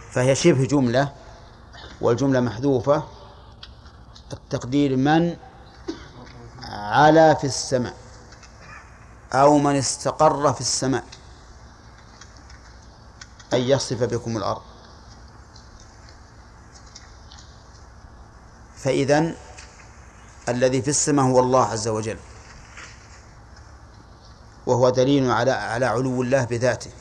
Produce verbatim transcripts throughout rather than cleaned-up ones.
فهي شبه جملة والجملة محذوفة. التقدير من علا في السماء أو من استقر في السماء، أن يصف بكم الأرض. فإذن الذي في السماء هو الله عز وجل، وهو دليل على على علو الله بذاته.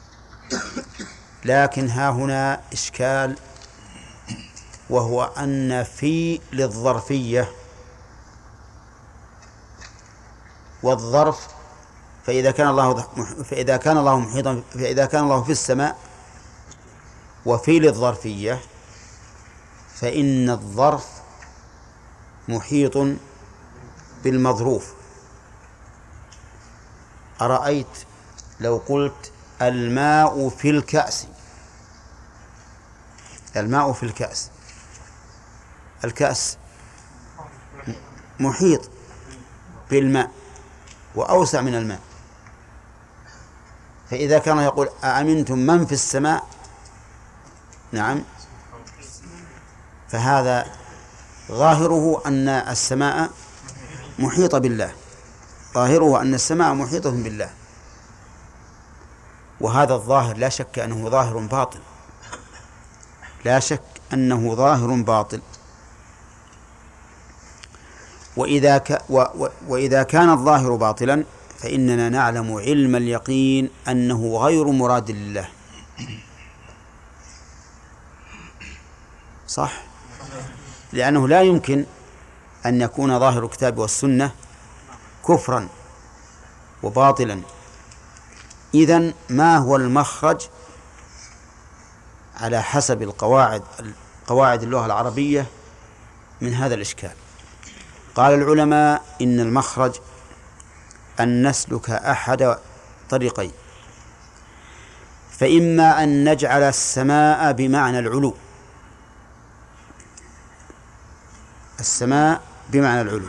لكن ها هنا إشكال، وهو أن في للظرفية، والظرف فإذا كان الله فإذا كان الله محيطا فإذا كان الله في السماء وفي للظرفية، فإن الظرف محيط بالمظروف. أرأيت لو قلت الماء في الكأس، الماء في الكأس، الكأس محيط بالماء وأوسع من الماء. فإذا كان يقول أأمنتم من في السماء، نعم، فهذا ظاهره أن السماء محيطة بالله، ظاهره أن السماء محيطة بالله، وهذا الظاهر لا شك أنه ظاهر باطل، لا شك أنه ظاهر باطل. وإذا, ك و و وإذا كان الظاهر باطلا فإننا نعلم علم اليقين أنه غير مراد لله. صح؟ لأنه لا يمكن أن يكون ظاهر الكتاب والسنة كفرا وباطلا. إذن ما هو المخرج على حسب القواعد قواعد اللغة العربية من هذا الإشكال؟ قال العلماء إن المخرج أن نسلك أحد طريقين، فإما أن نجعل السماء بمعنى العلو، السماء بمعنى العلو،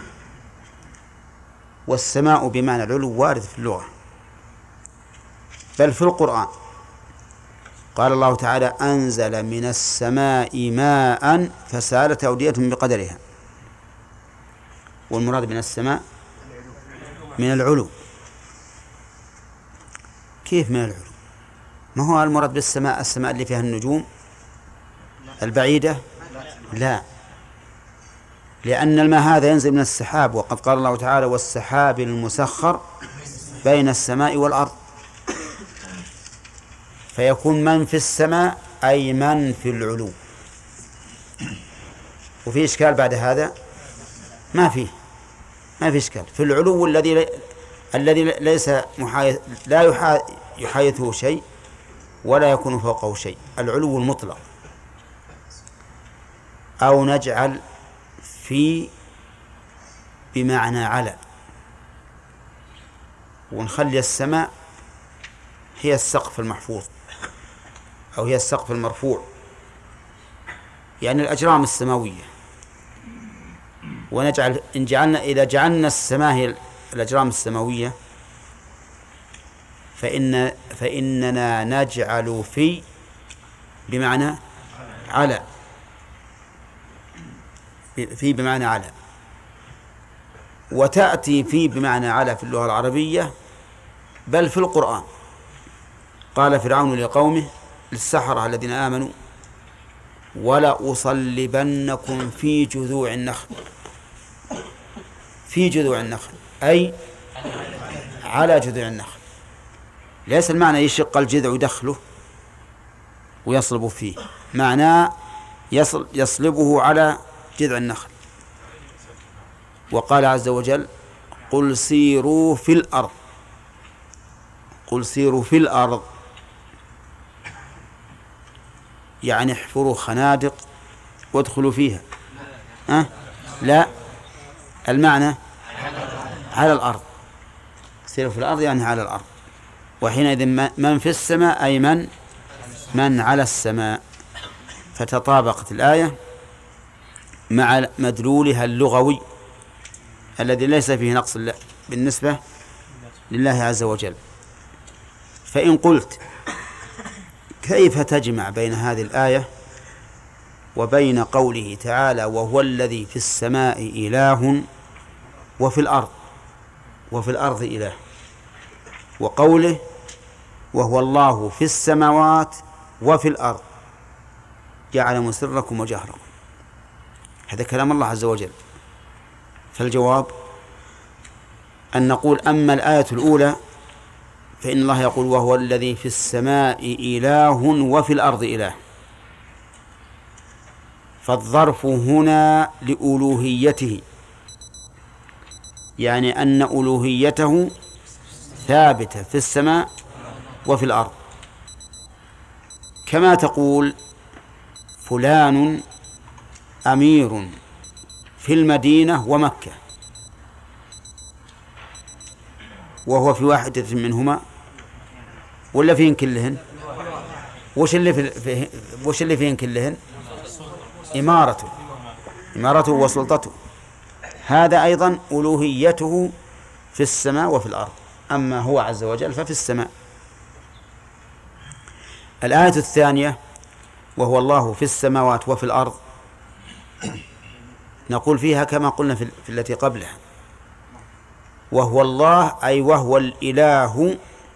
والسماء بمعنى العلو وارد في اللغة بل في القرآن. قال الله تعالى أنزل من السماء ماء فسالت أودية بقدرها، والمراد من السماء من العلو. كيف من العلو؟ ما هو المراد بالسماء السماء اللي فيها النجوم البعيدة؟ لا، لأن الماء هذا ينزل من السحاب، وقد قال الله تعالى والسحاب المسخر بين السماء والأرض، فيكون من في السماء أي من في العلو. وفي إشكال بعد هذا؟ ما فيه ما في إشكال في العلو الذي الذي ليس محايث لا يحايثه شيء ولا يكون فوقه شيء، العلو المطلق. أو نجعل في بمعنى على، ونخلي السماء هي السقف المحفوظ أو هي السقف المرفوع، يعني الأجرام السماوية. ونجعل إن جعلنا إذا جعلنا السماء هي الأجرام السماوية فإن فإننا نجعل في بمعنى على، في بمعنى على. وتأتي في بمعنى على في اللغة العربية بل في القرآن. قال فرعون لقومه للسحرة الذين آمنوا ولا أصلبنكم في جذوع النخل، في جذوع النخل أي على جذوع النخل، ليس المعنى يشق الجذع يدخله ويصلب فيه، معناه يصل يصلبه على جذع النخل. وقال عز وجل قل سيروا في الأرض، قل سيروا في الأرض يعني احفروا خنادق وادخلوا فيها. أه؟ لا، المعنى على الأرض، سيروا في الأرض يعني على الأرض. وحينئذ من في السماء أي من من على السماء. فتطابقت الآية مع مدلولها اللغوي الذي ليس فيه نقص بالنسبة لله عز وجل. فإن قلت كيف تجمع بين هذه الآية وبين قوله تعالى وهو الذي في السماء إله وفي الأرض وفي الأرض إله، وقوله وهو الله في السماوات وفي الأرض يعلم سركم وجهركم؟ هذا كلام الله عز وجل. فالجواب أن نقول أما الآية الأولى فإن الله يقول وهو الذي في السماء إله وفي الأرض إله، فالظرف هنا لألوهيته، يعني أن ألوهيته ثابتة في السماء وفي الأرض، كما تقول فلان أمير في المدينة ومكة وهو في واحدة منهما ولا فين كلهن؟ وش اللي في في وش اللي فين كلهن؟ إمارته إمارته وسلطته. هذا أيضا ألوهيته في السماء وفي الأرض، أما هو عز وجل ففي السماء. الآية الثانية وهو الله في السماوات وفي الأرض نقول فيها كما قلنا في التي قبلها، وهو الله أي وهو الإله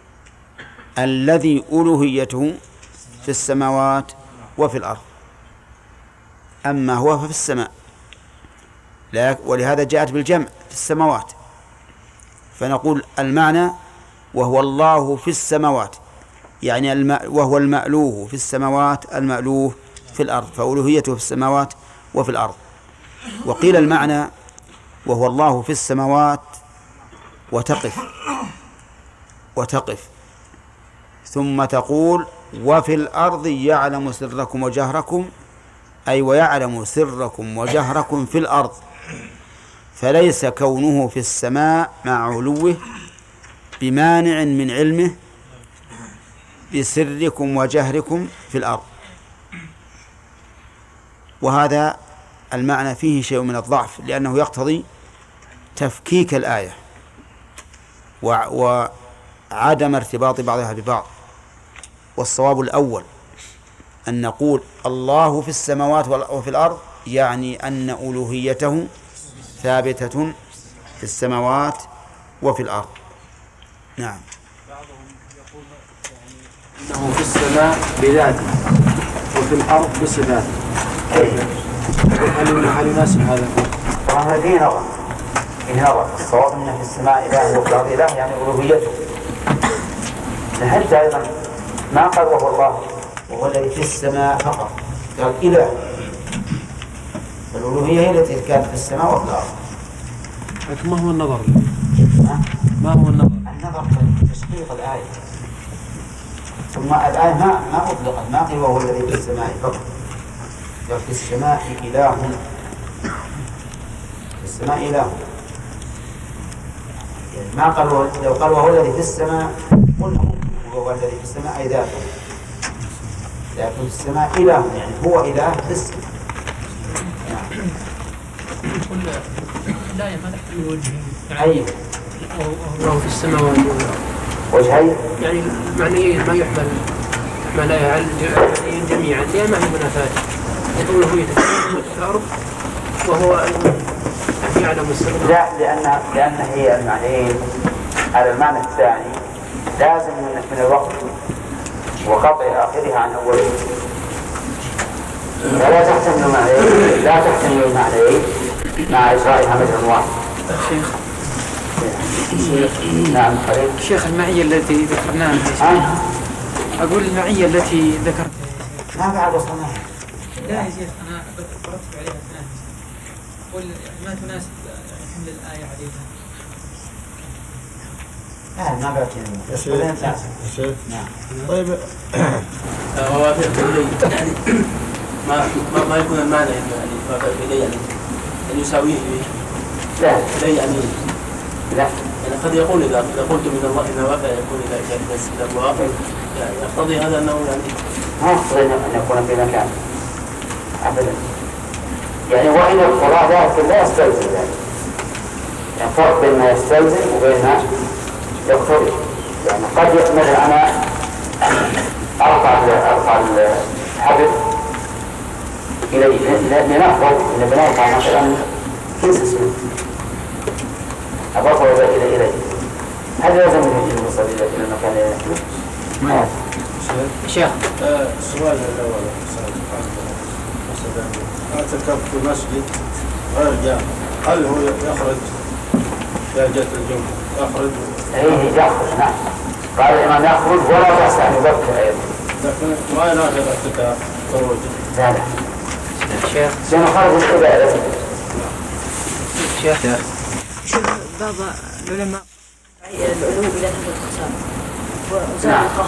الذي ألوهيته في السماوات وفي الأرض، أما هو ففي السماء، ولهذا جاءت بالجمع في السماوات. فنقول المعنى وهو الله في السماوات، يعني الم... وهو المألوه في السماوات المألوه في الأرض، فألوهيته في السماوات وفي الأرض. وقيل المعنى وهو الله في السماوات وتقف وتقف ثم تقول وفي الأرض يعلم سركم وجهركم، أي ويعلم سركم وجهركم في الأرض، فليس كونه في السماء مع علوه بمانع من علمه بسركم وجهركم في الأرض. وهذا المعنى فيه شيء من الضعف، لأنه يقتضي تفكيك الآية وعدم ارتباط بعضها ببعض. والصواب الأول أن نقول الله في السماوات وفي الأرض، يعني أن ألوهيته ثابتة في السماوات وفي الأرض. نعم. بعضهم يقول يعني أنه في السماء بذاته وفي الأرض بصفاته، هل هل يناسب هذا؟ طبعا فيه نظر فيه نظر الصواب أنه في السماء إله وفي الأرض إله، يعني ألوهيته. حتى أيضا ما قال وهو الله وهو الذي في السماء فقط، قال إله، الألوهية هي التي كانت في السماء وفي الأرض. لكن ما هو النظر؟ ما هو النظر؟ النظر في تشقيق الآية، ثم الآية ما ما أطلقت، ما قيل وهو الذي في السماء فقط، قال في السماء إله، في السماء إله، يعني ما قال لو قال وهو الذي في السماء قلنا وهو الذي في السماء أي ذاته، لكن في السماء إله يعني هو إله في السماء. لا ما تحتمل وجهين، أيوه الله في السماوات وجهين، يعني معنيين ما يحمل يحمل على جميعا، لأن ما هي منافاة، يقول هو يتكلم في الأرض وهو يعلم السر. لا، لأن لأن هي المعنيين على المعنى الثاني لازم من الوقت وقطع آخرها عن أوله، فلا تحتمل المعنيين، لا تحتمل المعنيين مع إجرائها مجرى واحد. شيخ نعم قريب. شيخ المعية التي ذكرناها أه؟ أقول المعية التي ذكرتها ما بعد وصلنا. لا يا شيخ أنا برتب عليها ثاني، أقول ما تناسب حمل الآية عليها. لا ما بعد شيخ. نعم. طيب هو يعني ما ما ما يكون المعنى يعني ما إليه يعني أن يساويه لا إليه يعني لا يعني قد يقول إذا إذا قلت من الله إذا وافق يكون إذا كان إذا وافق يعني يقتضي هذا أنه يعني ما يقتضي أن يكون في مكان أبدا، يعني وإن القضاء ذلك لا يستلزم ذلك، يعني فرق بين ما يستلزم وبين ما يقتضي. يعني قد مثلا أنا أرفع أرفع الحبل إليه لنفرض أن بنرفع مثلا كيس اسمنت أرفعه إلى إليه هل لازم يوصل إلى المكان؟ ما شيخ السؤال الأول مثلا اعتكف في مسجد غير جامع هل هو يخرج إذا جاءت الجمعة يخرج؟ إيه يخرج نعم قال الإمام يخرج ولا بأس أن يبكر أيضا لكن ما يناسب الاعتكاف خروج لا لا شيخ سنخرج العبادة شيخ بعض العلماء العلو إلى هذا القسام وزاد نعم. القهر.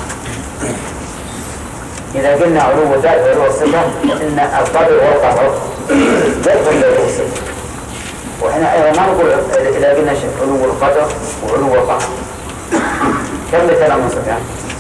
إذا قلنا علو الذات وعلو الصفة فإن القدر والقهر يدخل علو الصفة وهنا أيضا ما نقول إذا قلنا علو القدر وعلو القهر كم مثلا من صفة؟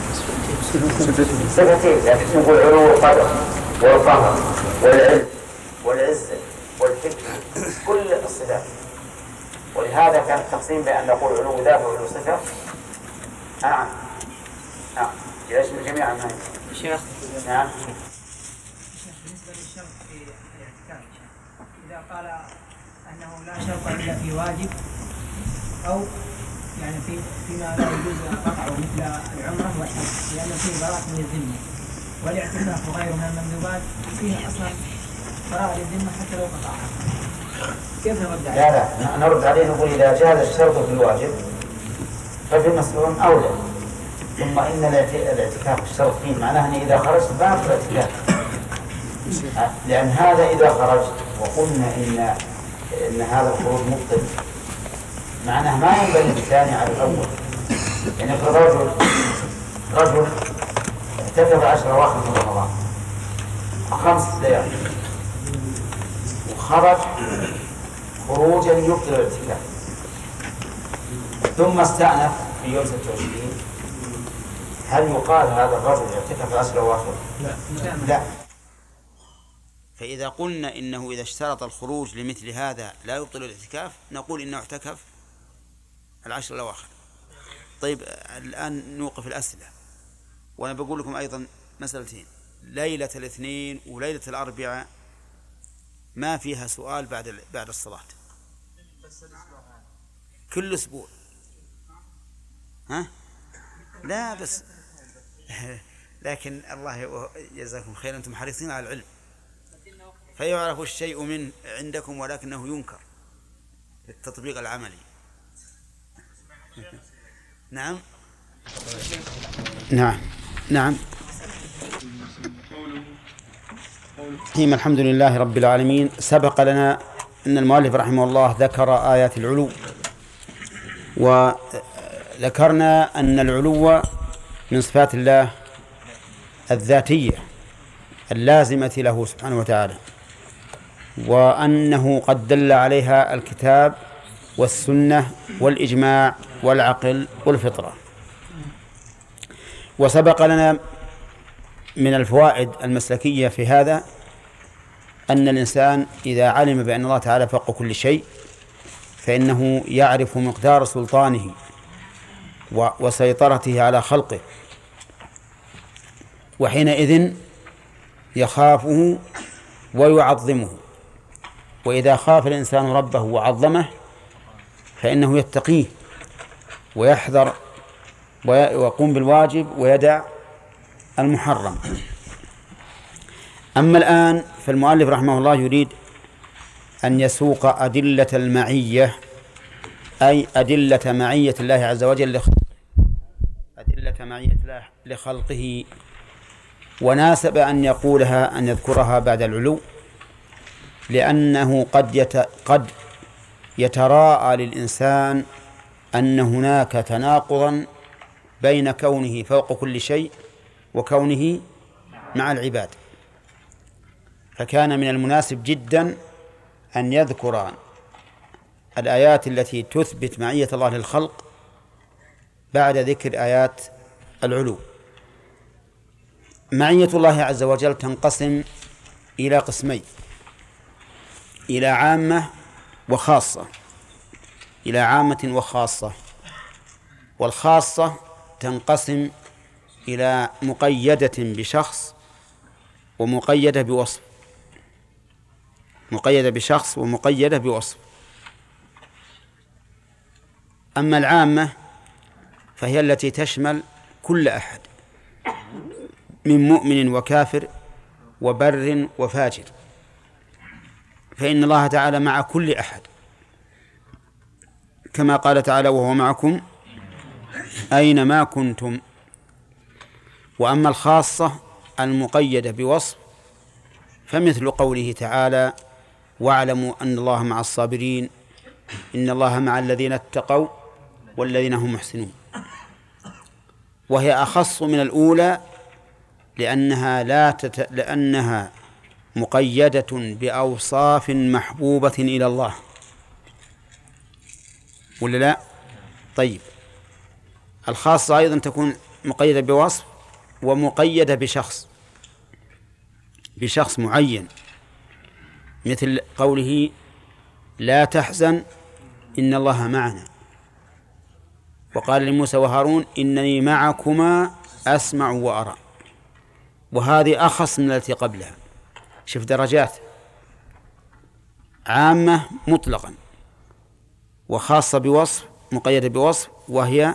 صفتين لكن نقول علو القدر والقهر والعلم والعزة والحكمة كل الصفات ولهذا كان التقسيم بأن نقول علو ذات وعلو صفة نعم نعم يشمل جميعا ما شيخ نعم بالنسبة للشرط في الاعتكاف إذا قال أنه لا شرط إلا في واجب أو يعني في فيما لا يجوز قطعه مثل العمرة والحج لأن فيه براءة من الذمة والاعتكاف وغيره من المندوبات فيه أصلا براءة للذمة حتى لو قطعها كيف نرد عليه؟ لا لا نرد عليه نقول إذا جاز الشرط في الواجب ففي المسلوم أولى ثم إن الاعتكاف الشرط فيه معناه أن إذا خرجت باطل الاعتكاف لأن هذا إذا خرجت وقلنا إن إن هذا الخروج مبطل معناه ما ينبني الثاني على الأول يعني افرض رجل رجل اعتكف عشر أواخر من رمضان خمس ليالي وخرج خروجا يبطل الاعتكاف ثم استأنف في يوم ستة وعشرين هل يقال هذا الرجل اعتكف عشر أواخر؟ لا لا فإذا قلنا إنه إذا اشترط الخروج لمثل هذا لا يبطل الاعتكاف نقول إنه اعتكف العشر الأواخر. طيب الآن نوقف الأسئلة وأنا بقول لكم أيضا مسألتين ليلة الاثنين وليلة الأربعاء ما فيها سؤال بعد بعد الصلاة كل أسبوع ها لا بس لكن الله يجزاكم خير أنتم حريصين على العلم فيعرف الشيء من عندكم ولكنه ينكر للتطبيق العملي. نعم نعم نعم الحمد لله رب العالمين. سبق لنا أن المؤلف رحمه الله ذكر آيات العلو وذكرنا أن العلو من صفات الله الذاتية اللازمة له سبحانه وتعالى وأنه قد دل عليها الكتاب والسنة والإجماع والعقل والفطرة. وسبق لنا من الفوائد المسلكية في هذا أن الإنسان إذا علم بأن الله تعالى فوق كل شيء فإنه يعرف مقدار سلطانه وسيطرته على خلقه وحينئذ يخافه ويعظمه. وإذا خاف الإنسان ربه وعظمه فإنه يتقيه ويحذر ويقوم بالواجب ويدع المحرم. أما الآن فالمؤلف رحمه الله يريد أن يسوق أدلة المعية أي أدلة معية الله عز وجل لخلقه أدلة معية الله لخلقه وناسب أن يقولها أن يذكرها بعد العلو لأنه قد يت... قد يتراءى للإنسان أن هناك تناقضا بين كونه فوق كل شيء وكونه مع العباد فكان من المناسب جدا أن يذكر الآيات التي تثبت معية الله للخلق بعد ذكر آيات العلو. معية الله عز وجل تنقسم إلى قسمين إلى عامة وخاصة إلى عامة وخاصة والخاصة تنقسم إلى مقيدة بشخص ومقيدة بوصف، مقيدة بشخص ومقيدة بوصف. أما العامة فهي التي تشمل كل أحد من مؤمن وكافر وبر وفاجر، فإن الله تعالى مع كل أحد كما قال تعالى: وهو معكم أينما كنتم. وأما الخاصة المقيدة بوصف فمثل قوله تعالى: واعلموا أن الله مع الصابرين إن الله مع الذين اتقوا والذين هم محسنون. وهي أخص من الأولى لأنها لا تت... لأنها مقيدة بأوصاف محبوبة إلى الله، ولا لا؟ طيب، الخاصة أيضا تكون مقيدة بوصف ومقيدة بشخص بشخص معين، مثل قوله: لا تحزن إن الله معنا. وقال لموسى وهارون: إنني معكما أسمع وأرى. وهذه أخص من التي قبلها. شوف درجات: عامة مطلقا، وخاصة بوصف مقيدة بوصف، وهي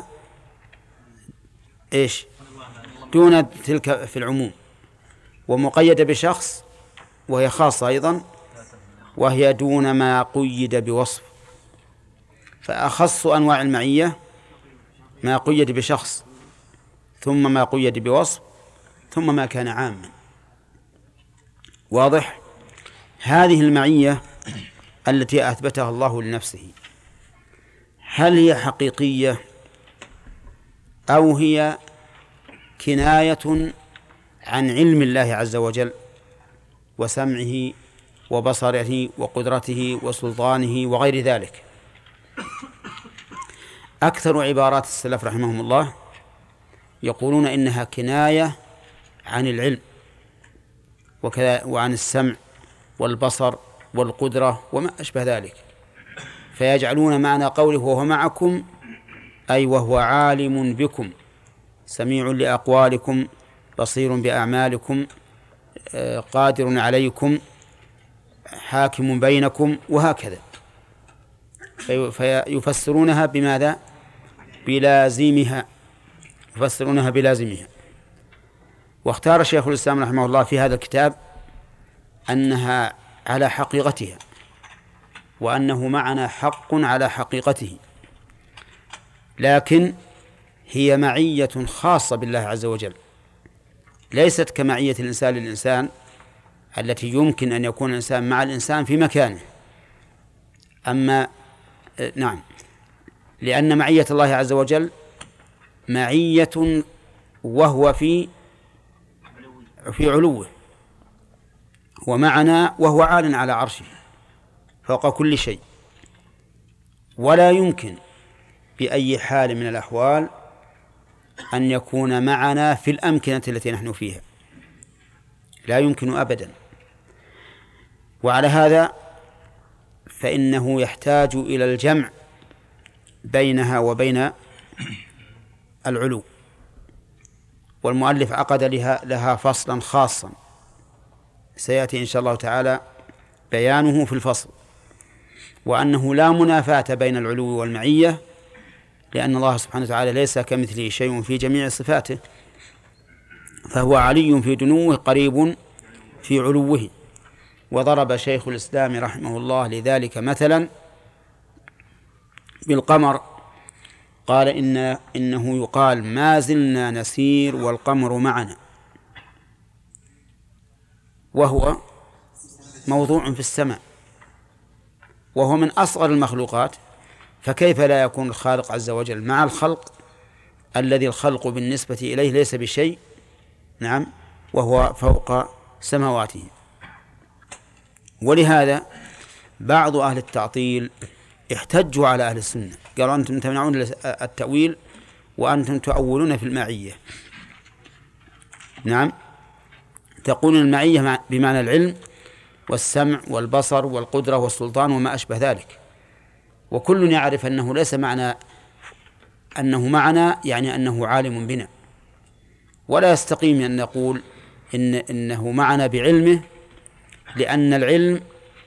إيش؟ دون تلك في العموم، ومقيدة بشخص وهي خاصة أيضا، وهي دون ما قيد بوصف. فأخص أنواع المعية ما قيد بشخص، ثم ما قيد بوصف، ثم ما كان عاما. واضح؟ هذه المعية التي أثبتها الله لنفسه هل هي حقيقية أو هي كناية عن علم الله عز وجل وسمعه وبصره وقدرته وسلطانه وغير ذلك؟ أكثر عبارات السلف رحمهم الله يقولون إنها كناية عن العلم وكذا، وعن السمع والبصر والقدرة وما أشبه ذلك، فيجعلون معنى قوله وهو معكم أي وهو عالم بكم، سميع لأقوالكم، بصير بأعمالكم، قادر عليكم، حاكم بينكم، وهكذا. فيفسرونها بماذا؟ بلازمها، يفسرونها بلازمها. واختار شيخ الإسلام رحمه الله في هذا الكتاب أنها على حقيقتها، وأنه معنى حق على حقيقته، لكن هي معية خاصة بالله عز وجل، ليست كمعية الإنسان للإنسان التي يمكن أن يكون الإنسان مع الإنسان في مكانه. أما نعم، لأن معية الله عز وجل معية وهو في في علوه، ومعنا وهو عال على عرشه فوق كل شيء، ولا يمكن بأي حال من الأحوال أن يكون معنا في الأمكنة التي نحن فيها، لا يمكن أبدا. وعلى هذا فإنه يحتاج إلى الجمع بينها وبين العلو، والمؤلف عقد لها, لها فصلا خاصا سيأتي إن شاء الله تعالى بيانه في الفصل، وأنه لا منافاة بين العلو والمعية، لأن الله سبحانه وتعالى ليس كمثله شيء في جميع صفاته، فهو علي في دنوه قريب في علوه. وضرب شيخ الإسلام رحمه الله لذلك مثلا بالقمر، قال إن إنه يقال ما زلنا نسير والقمر معنا، وهو موضوع في السماء، وهو من أصغر المخلوقات، فكيف لا يكون الخالق عز وجل مع الخلق الذي الخلق بالنسبة إليه ليس بشيء؟ نعم، وهو فوق سماواته. ولهذا بعض أهل التعطيل احتجوا على أهل السنة، قالوا أنتم تمنعون التأويل وأنتم تؤولون في المعية. نعم، تقول المعية بمعنى العلم والسمع والبصر والقدرة والسلطان وما أشبه ذلك، وكل يعرف أنه ليس معنى أنه معنا يعني أنه عالم بنا، ولا يستقيم أن نقول إن إنه معنا بعلمه، لأن العلم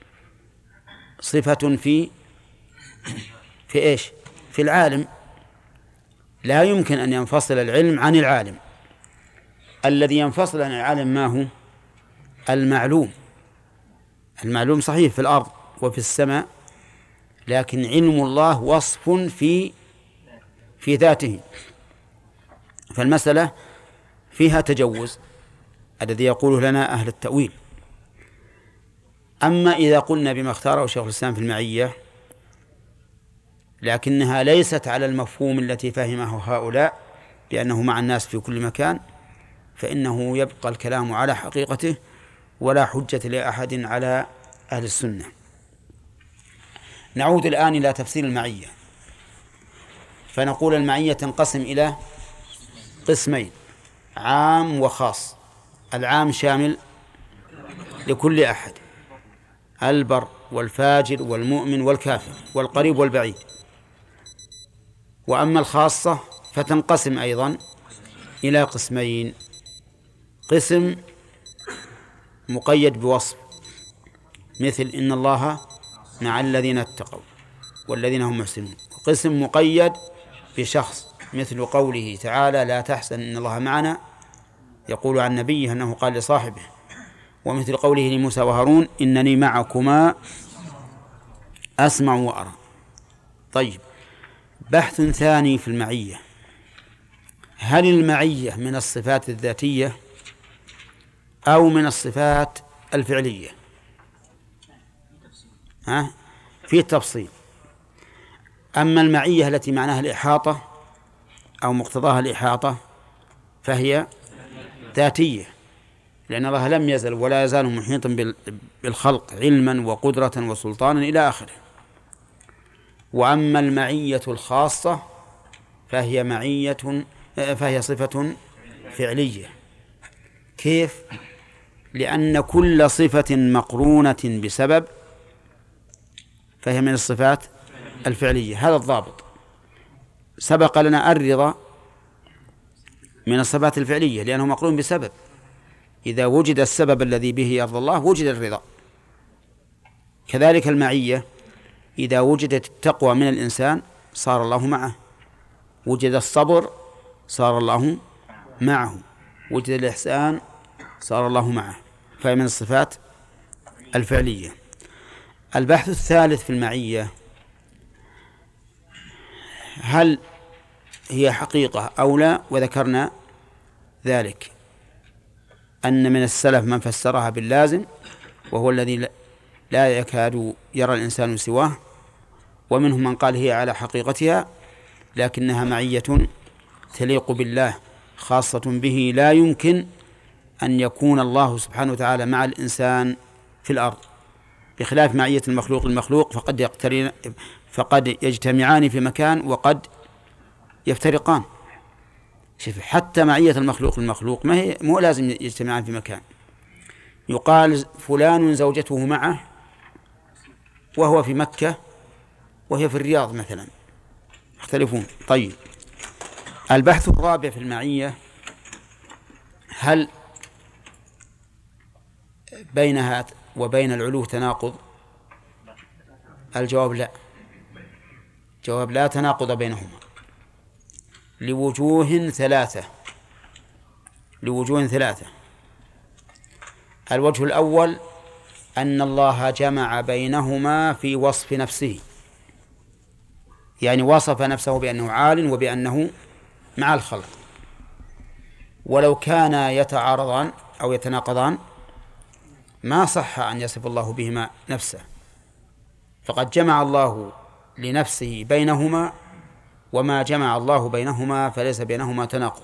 صفة في في إيش؟ في العالم. لا يمكن أن ينفصل العلم عن العالم. الذي ينفصل عن العالم ما هو؟ المعلوم. المعلوم صحيح في الأرض وفي السماء، لكن علم الله وصف في في ذاته، فالمسألة فيها تجوز الذي يقوله لنا أهل التأويل. أما إذا قلنا بما اختاره شيخ الإسلام في المعية لكنها ليست على المفهوم التي فهمه هؤلاء بأنه مع الناس في كل مكان، فإنه يبقى الكلام على حقيقته ولا حجة لأحد على أهل السنة. نعود الآن إلى تفسير المعية، فنقول المعية تنقسم إلى قسمين: عام وخاص. العام شامل لكل أحد، البر والفاجر والمؤمن والكافر والقريب والبعيد. وأما الخاصة فتنقسم أيضا إلى قسمين: قسم مقيد بوصف مثل إن الله مع الذين اتقوا والذين هم محسنون، وقسم مقيد بشخص مثل قوله تعالى لا تحزن إن الله معنا، يقول عن نبيه أنه قال لصاحبه، ومثل قوله لموسى وهارون إنني معكما أسمع وأرى. طيب، بحث ثاني في المعية: هل المعية من الصفات الذاتية أو من الصفات الفعلية؟ ها؟ في تفصيل. أما المعية التي معناها الإحاطة أو مقتضاها الإحاطة فهي ذاتية، لأن الله لم يزل ولا يزال محيطا بالخلق علما وقدرة وسلطانا إلى آخره. وأما المعية الخاصة فهي معية فهي صفة فعلية. كيف؟ لأن كل صفة مقرونة بسبب فهي من الصفات الفعلية. هذا الضابط. سبق لنا الرضا من الصفات الفعلية لأنه مقرون بسبب، إذا وجد السبب الذي به يرضى الله وجد الرضا. كذلك المعية، إذا وجدت التقوى من الإنسان صار الله معه، وجد الصبر صار الله معه، وجد الإحسان صار الله معه، فهي من الصفات الفعلية. البحث الثالث في المعية: هل هي حقيقة أو لا؟ وذكرنا ذلك أن من السلف من فسرها باللازم وهو الذي لا يكاد يرى الإنسان سواه، ومنهم من قال هي على حقيقتها لكنها معية تليق بالله خاصة به، لا يمكن أن يكون الله سبحانه وتعالى مع الإنسان في الأرض، بخلاف معية المخلوق المخلوق فقد يقترن فقد يجتمعان في مكان وقد يفترقان. شوف، حتى معية المخلوق المخلوق ما هي مو لازم يجتمعان في مكان. يقال فلان زوجته معه وهو في مكة وهي في الرياض مثلا، يختلفون. طيب، البحث الرابع في المعية: هل بينها وبين العلو تناقض؟ الجواب لا. جواب لا تناقض بينهما لوجوه ثلاثة لوجوه ثلاثة الوجه الأول أن الله جمع بينهما في وصف نفسه، يعني وصف نفسه بأنه عال وبأنه مع الخلق، ولو كانا يتعارضان أو يتناقضان ما صح أن يصف الله بهما نفسه، فقد جمع الله لنفسه بينهما، وما جمع الله بينهما فليس بينهما تناقض.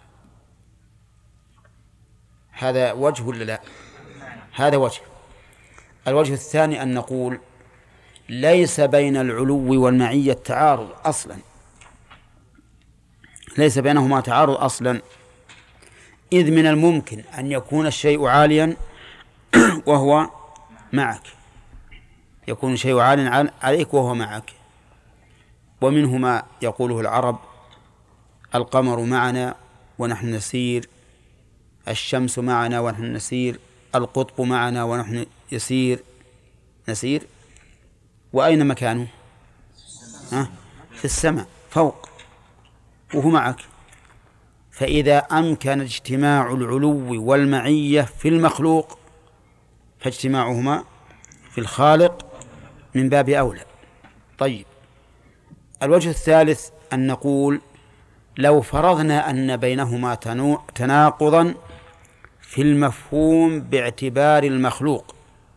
هذا وجه ولا لا؟ هذا وجه. الوجه الثاني أن نقول ليس بين العلو والمعية تعارض أصلا، ليس بينهما تعارض أصلا، إذ من الممكن أن يكون الشيء عاليا وهو معك، يكون الشيء عاليا عليك وهو معك. ومنه ما يقوله العرب: القمر معنا ونحن نسير الشمس معنا ونحن نسير، القطب معنا ونحن يسير نسير، وأين مكانه؟ أه؟ في السماء فوق وهو معك. فإذا أمكن اجتماع العلو والمعية في المخلوق فاجتماعهما في الخالق من باب أولى. طيب، الوجه الثالث أن نقول لو فرضنا أن بينهما تناقضا في المفهوم باعتبار المخلوق،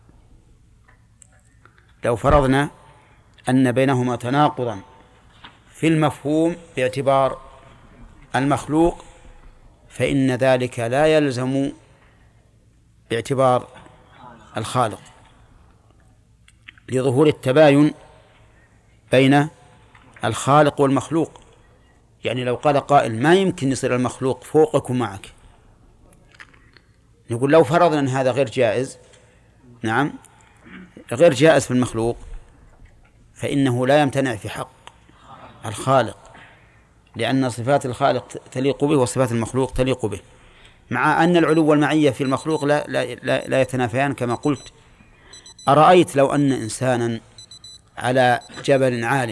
لو فرضنا أن بينهما تناقضا في المفهوم باعتبار المخلوق فإن ذلك لا يلزم باعتبار الخالق، لظهور التباين بين الخالق والمخلوق. يعني لو قال قائل ما يمكن يصير المخلوق فوقك ومعك، نقول لو فرضنا أن هذا غير جائز، نعم غير جائز في المخلوق، فإنه لا يمتنع في حق الخالق، لأن صفات الخالق تليق به وصفات المخلوق تليق به، مع أن العلو والمعية في المخلوق لا, لا, لا, لا يتنافيان كما قلت. أرأيت لو أن إنسانا على جبل عال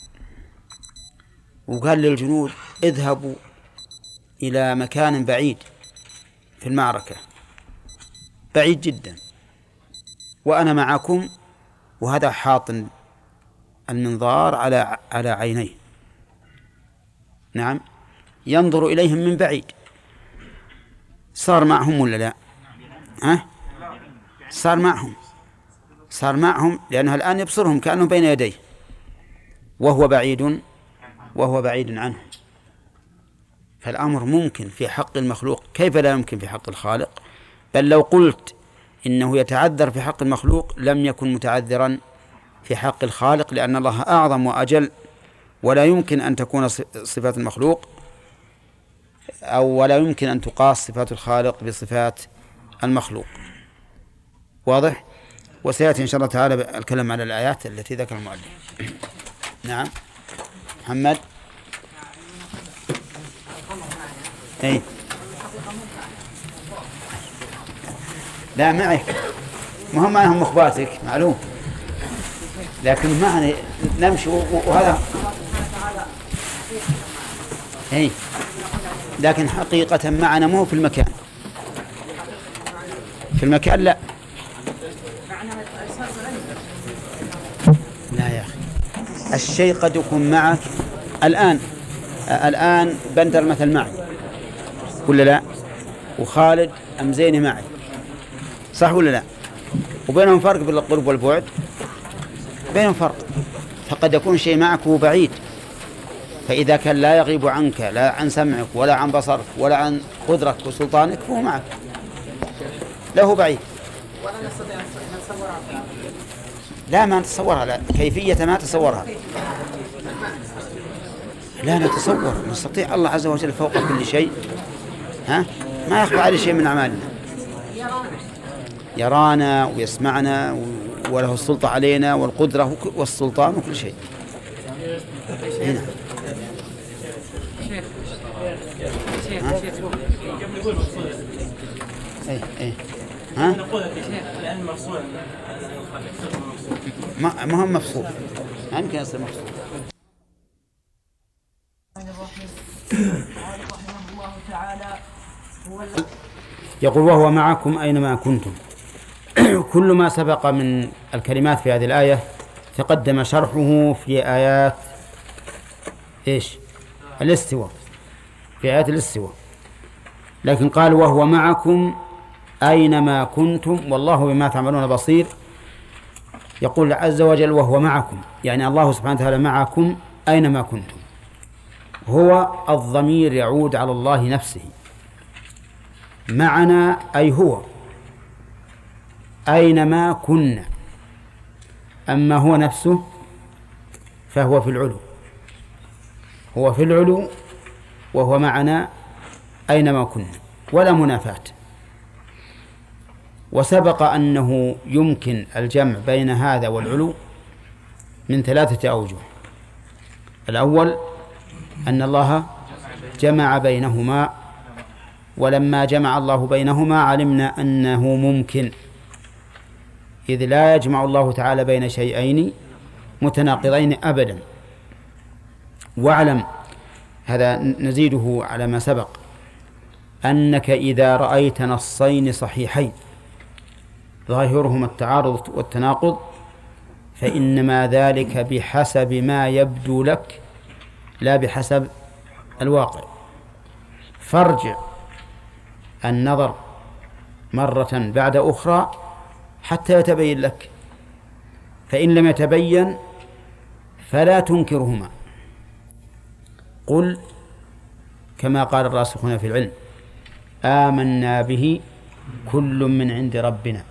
وقال للجنود اذهبوا إلى مكان بعيد في المعركة، بعيد جدا، وأنا معكم، وهذا حاط المنظار على على عينيه، نعم ينظر إليهم من بعيد، صار معهم ولا لا؟ ها؟ صار معهم، صار معهم لأنه الآن يبصرهم كأنهم بين يديه، وهو بعيد وهو بعيد عنه. فالأمر ممكن في حق المخلوق، كيف لا يمكن في حق الخالق؟ بل لو قلت إنه يتعذر في حق المخلوق لم يكن متعذرا في حق الخالق، لأن الله أعظم وأجل، ولا يمكن أن تكون صفات المخلوق أو ولا يمكن أن تقاس صفات الخالق بصفات المخلوق. واضح؟ وسيأتي إن شاء الله تعالى الكلام على الآيات التي ذكر المؤلف. نعم محمد. أي لا معك، ما هم معهم مخباتك معلوم، لكن معنا نمشي وهذا أي، لكن حقيقة معنا مو في المكان، في المكان لا لا يا أخي، الشيء قد يكون معك الآن. الآن بندر مثل معي ولا لا، وخالد أمزيني معي، صح ولا لا؟ وبينهم فرق بالقرب والبعد، بينهم فرق، فقد يكون شيء معك وبعيد، فإذا كان لا يغيب عنك لا عن سمعك ولا عن بصرك ولا عن قدرك وسلطانك فهو معك، له بعيد. ولا نستطيع أن نتصورها؟ لا ما نتصورها، لا كيفية ما تصورها، لا نتصور، نستطيع الله عز وجل فوق كل شيء، ها ما يخفى عليه شيء من أعمالنا، يرانا ويسمعنا وله السلطة علينا والقدرة والسلطان وكل شيء. هنا ايه ايه ها ما ما هم مفصول، ما يمكن يصير مفصول. يقول وهو معكم أينما كنتم. كل ما سبق من الكلمات في هذه الآية تقدم شرحه في آيات إيش؟ الاستواء، في آيات الاستواء، لكن قال وهو معكم أينما كنتم والله بما تعملون بصير. يقول عز وجل وهو معكم، يعني الله سبحانه وتعالى معكم أينما كنتم. هو الضمير يعود على الله نفسه، معنا أي هو أينما كنا، أما هو نفسه فهو في العلو، هو في العلو وهو معنا أينما كنا، ولا منافاة. وسبق أنه يمكن الجمع بين هذا والعلو من ثلاثة أوجه. الأول أن الله جمع بينهما ولما جمع الله بينهما علمنا أنه ممكن، إذ لا يجمع الله تعالى بين شيئين متناقضين أبدا. واعلم، هذا نزيده على ما سبق، أنك إذا رأيت نصين صحيحين ظاهرهما التعارض والتناقض فإنما ذلك بحسب ما يبدو لك لا بحسب الواقع. فارجع النظر مرة بعد أخرى حتى يتبين لك، فإن لم يتبين فلا تنكرهما. قل كما قال الراسخون في العلم: آمنا به كل من عند ربنا،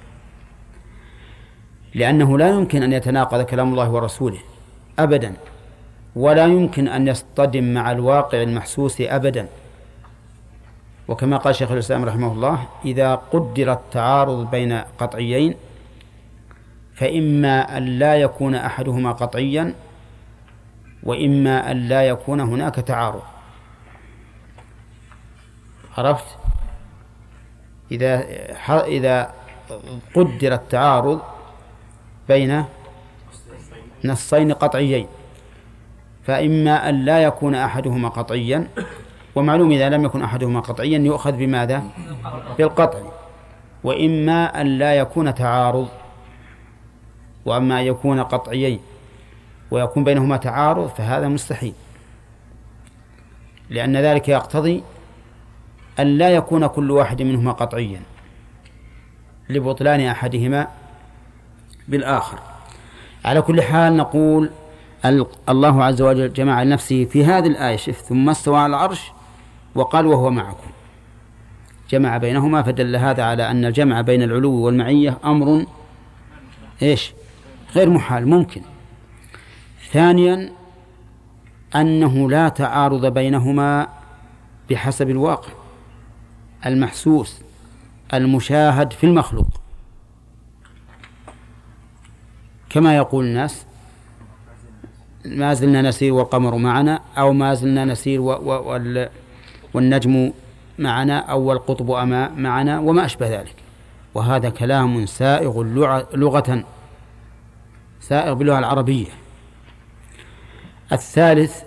لأنه لا يمكن أن يتناقض كلام الله ورسوله أبدا، ولا يمكن أن يصطدم مع الواقع المحسوس أبدا. وكما قال شيخ الإسلام رحمه الله: إذا قدر التعارض بين قطعيين فإما أن لا يكون أحدهما قطعيا وإما أن لا يكون هناك تعارض. عرفت؟ إذا إذا قدر التعارض بين نصين قطعيين فإما أن لا يكون أحدهما قطعيا، ومعلوم إذا لم يكن أحدهما قطعيا يؤخذ بماذا؟ بالقطع. وإما أن لا يكون تعارض، وأما يكون قطعيين ويكون بينهما تعارض فهذا مستحيل، لأن ذلك يقتضي أن لا يكون كل واحد منهما قطعيا لبطلان أحدهما بالآخر. على كل حال نقول الله عز وجل جمع لنفسه في هذه الآية: ثم استوى على العرش وقال وهو معكم، جمع بينهما، فدل هذا على أن الجمع بين العلو والمعية أمر إيش؟ غير محال، ممكن. ثانيا أنه لا تعارض بينهما بحسب الواقع المحسوس المشاهد في المخلوق، كما يقول الناس: ما زلنا نسير والقمر معنا، أو ما زلنا نسير والنجم معنا، أو القطب معنا، وما أشبه ذلك. وهذا كلام سائغ لغة، سائغ باللغة العربية. الثالث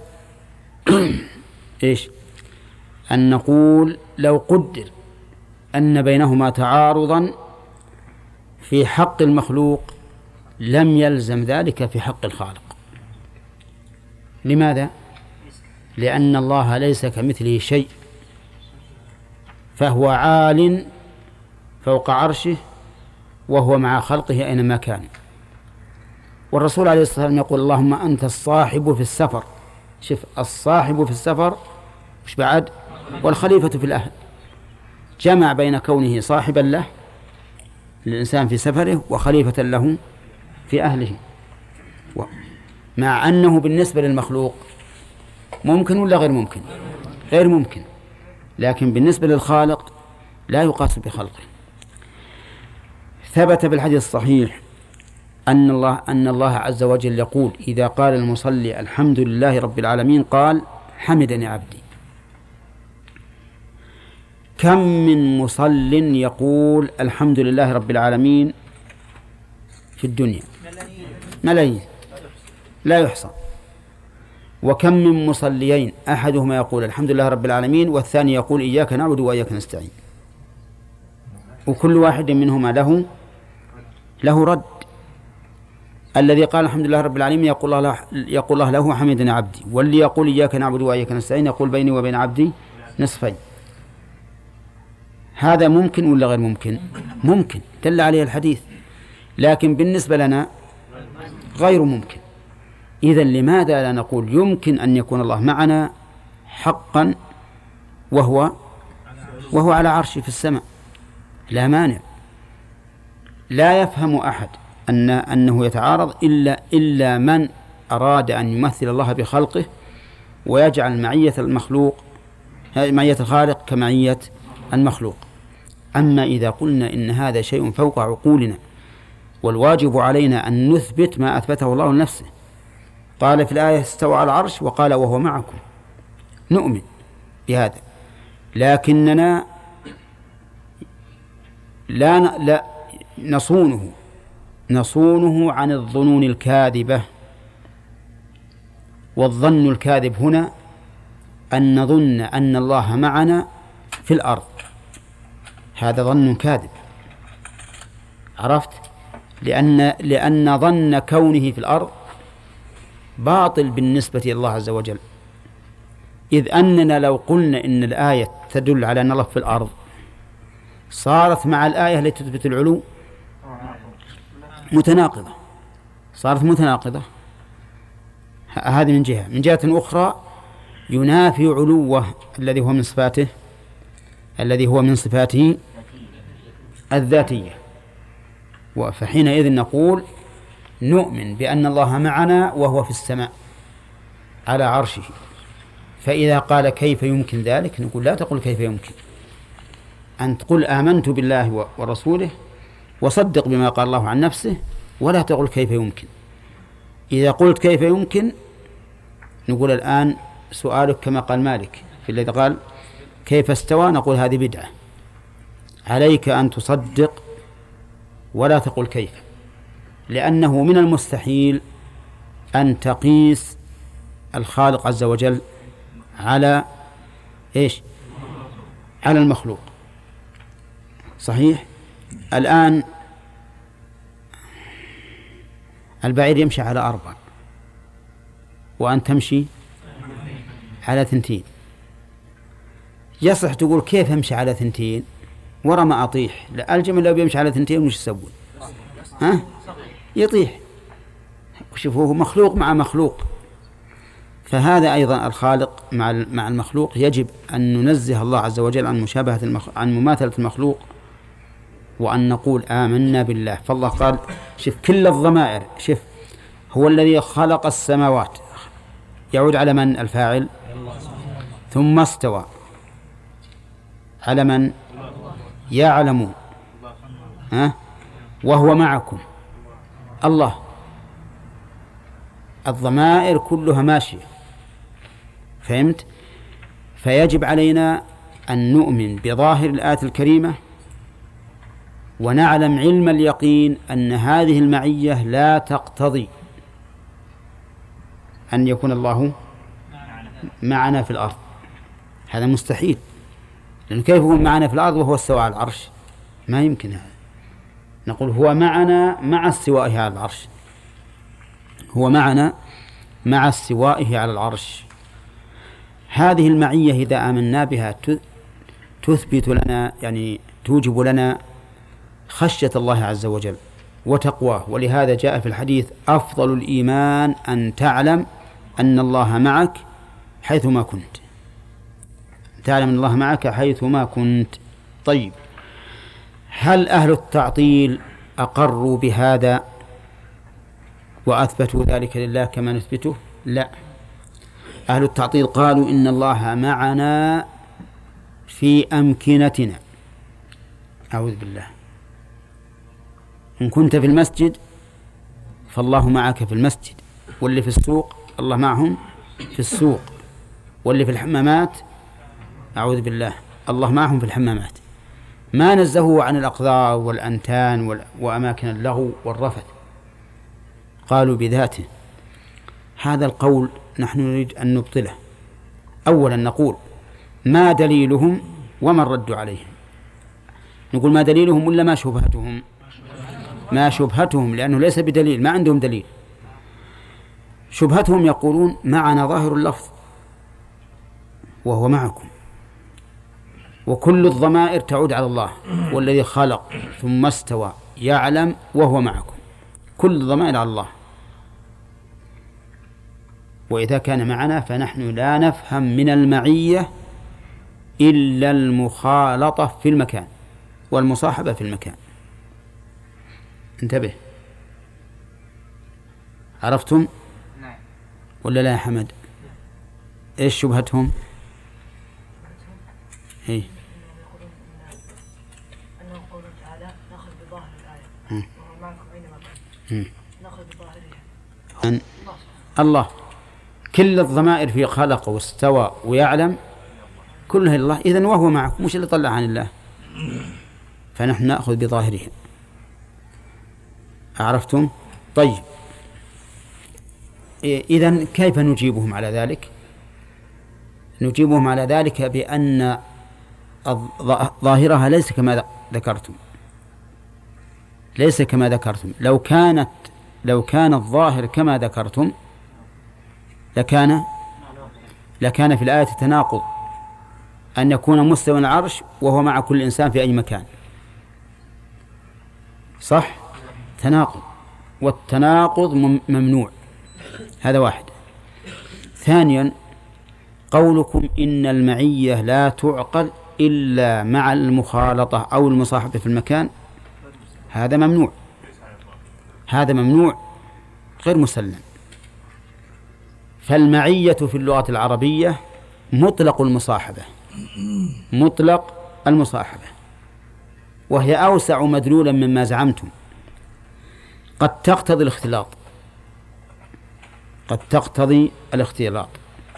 إيش؟ أن نقول لو قدر أن بينهما تعارضا في حق المخلوق لم يلزم ذلك في حق الخالق. لماذا؟ لأن الله ليس كمثله شيء، فهو عال فوق عرشه وهو مع خلقه أينما كان. والرسول عليه الصلاة والسلام يقول: اللهم أنت الصاحب في السفر. شوف، الصاحب في السفر مش بعد، والخليفة في الأهل. جمع بين كونه صاحبا له للإنسان في سفره وخليفة له في أهله، مع أنه بالنسبة للمخلوق ممكن ولا غير ممكن؟ غير ممكن، لكن بالنسبة للخالق لا يقاس بخلقه. ثبت بالحديث الصحيح أن الله أن الله عز وجل يقول: إذا قال المصلي الحمد لله رب العالمين قال حمدني عبدي. كم من مصل يقول الحمد لله رب العالمين في الدنيا؟ ملايين لا يحصى. وكم من مصليين أحدهما يقول الحمد لله رب العالمين والثاني يقول إياك نعبد وإياك نستعين، وكل واحد منهما له له رد. الذي قال الحمد لله رب العالمين يقول الله يقول الله له حمدني عبدي، واللي يقول إياك نعبد وإياك نستعين يقول بيني وبين عبدي نصفين. هذا ممكن ولا غير ممكن؟ ممكن، دل عليه الحديث، لكن بالنسبة لنا غير ممكن. إذن لماذا لا نقول يمكن أن يكون الله معنا حقا وهو وهو على عرشه في السماء؟ لا مانع. لا يفهم أحد أن أنه يتعارض إلا إلا من أراد أن يمثل الله بخلقه ويجعل معية المخلوق معية الخالق كمعية المخلوق. أما إذا قلنا إن هذا شيء فوق عقولنا والواجب علينا أن نثبت ما أثبته الله لنفسه، قال في الآية استوى على العرش وقال وهو معكم، نؤمن بهذا، لكننا لا لا نصونه نصونه عن الظنون الكاذبة. والظن الكاذب هنا أن نظن أن الله معنا في الأرض، هذا ظن كاذب. عرفت؟ لأن لأن ظن كونه في الأرض باطل بالنسبة إلى الله عز وجل، إذ أننا لو قلنا إن الآية تدل على أن الله في الأرض صارت مع الآية التي تثبت العلو متناقضة، صارت متناقضة. هذه من جهة. من جهة أخرى ينافي علوه الذي هو من صفاته الذي هو من صفاته الذاتية. فحينئذ نقول نؤمن بأن الله معنا وهو في السماء على عرشه. فإذا قال كيف يمكن ذلك نقول لا تقل كيف يمكن، أن تقول آمنت بالله ورسوله وصدق بما قال الله عن نفسه، ولا تقل كيف يمكن. إذا قلت كيف يمكن نقول الآن سؤالك كما قال مالك في الذي قال كيف استوى، نقول هذه بدعة، عليك أن تصدق ولا تقل كيف، لأنه من المستحيل أن تقيس الخالق عز وجل على إيش؟ على المخلوق. صحيح؟ الآن البعير يمشي على أربع وأن تمشي على ثنتين، يصح تقول كيف أمشي على ثنتين ورا ما أطيح؟ لا، الجمل لو بيمشي على ثنتين وش يسوون؟ ها؟ يطيح. شوفوه مخلوق مع مخلوق. فهذا أيضا الخالق مع مع المخلوق يجب أن ننزه الله عز وجل عن مشابهة المخ... عن مماثلة المخلوق، وأن نقول آمنا بالله. فالله قال شوف كل الضمائر، شوف هو الذي خلق السماوات، يعود على من الفاعل؟ ثم استوى على من؟ يعلم، ها؟ وهو معكم الله. الضمائر كلها ماشية، فهمت؟ فيجب علينا أن نؤمن بظاهر الآية الكريمة ونعلم علم اليقين أن هذه المعية لا تقتضي أن يكون الله معنا في الأرض، هذا مستحيل. لأنه كيف يكون معنا في الأرض وهو استوى على العرش؟ ما يمكن هذا. نقول هو معنا مع استوائه على العرش، هو معنا مع استوائه على العرش. هذه المعية إذا آمنا بها تثبت لنا، يعني توجب لنا خشية الله عز وجل وتقواه. ولهذا جاء في الحديث أفضل الإيمان أن تعلم أن الله معك حيثما كنت، تعلم أن الله معك حيثما كنت. طيب، هل أهل التعطيل أقروا بهذا وأثبتوا ذلك لله كما نثبته؟ لا، أهل التعطيل قالوا إن الله معنا في أمكنتنا. أعوذ بالله. إن كنت في المسجد فالله معك في المسجد، واللي في السوق الله معهم في السوق، واللي في الحمامات أعوذ بالله الله معهم في الحمامات. ما نزهوا عن الأقذار والأنتان وأماكن اللغو والرفث، قالوا بذاته. هذا القول نحن نريد أن نبطله. أولا نقول ما دليلهم وما الرد عليهم؟ نقول ما دليلهم ولا ما شبهتهم؟ ما شبهتهم، لأنه ليس بدليل، ما عندهم دليل. شبهتهم يقولون معنا ظاهر اللفظ وهو معكم، وكل الضمائر تعود على الله، والذي خلق ثم استوى يعلم وهو معكم، كل الضمائر على الله. وإذا كان معنا فنحن لا نفهم من المعية إلا المخالطة في المكان والمصاحبة في المكان. انتبه، عرفتم ولا لا يا حمد؟ ايش شبهتهم؟ ايه أنه قوله تعالى نأخذ بظاهر الآية وهو معكم أينما كنتم، نأخذ بظاهرها. الله كل الضمائر في خلق واستوى ويعلم كلها لله، إذن وهو معكم، مش اللي طلع عن الله. فنحن نأخذ بظاهره. عرفتم؟ طيب، إذن كيف نجيبهم على ذلك؟ نجيبهم على ذلك بأن ظاهرها ليس كما ذكرتم، ليس كما ذكرتم. لو كانت لو كان الظاهر كما ذكرتم لكان لكان في الآية تناقض، أن يكون مستوى العرش وهو مع كل إنسان في أي مكان، صح؟ تناقض، والتناقض ممنوع. هذا واحد. ثانيا، قولكم إن المعية لا تعقل إلا مع المخالطة أو المصاحبة في المكان، هذا ممنوع، هذا ممنوع غير مسلم. فالمعية في اللغة العربية مطلق المصاحبة، مطلق المصاحبة، وهي أوسع مدلولا مما زعمتم. قد تقتضي الاختلاط، قد تقتضي الاختلاط،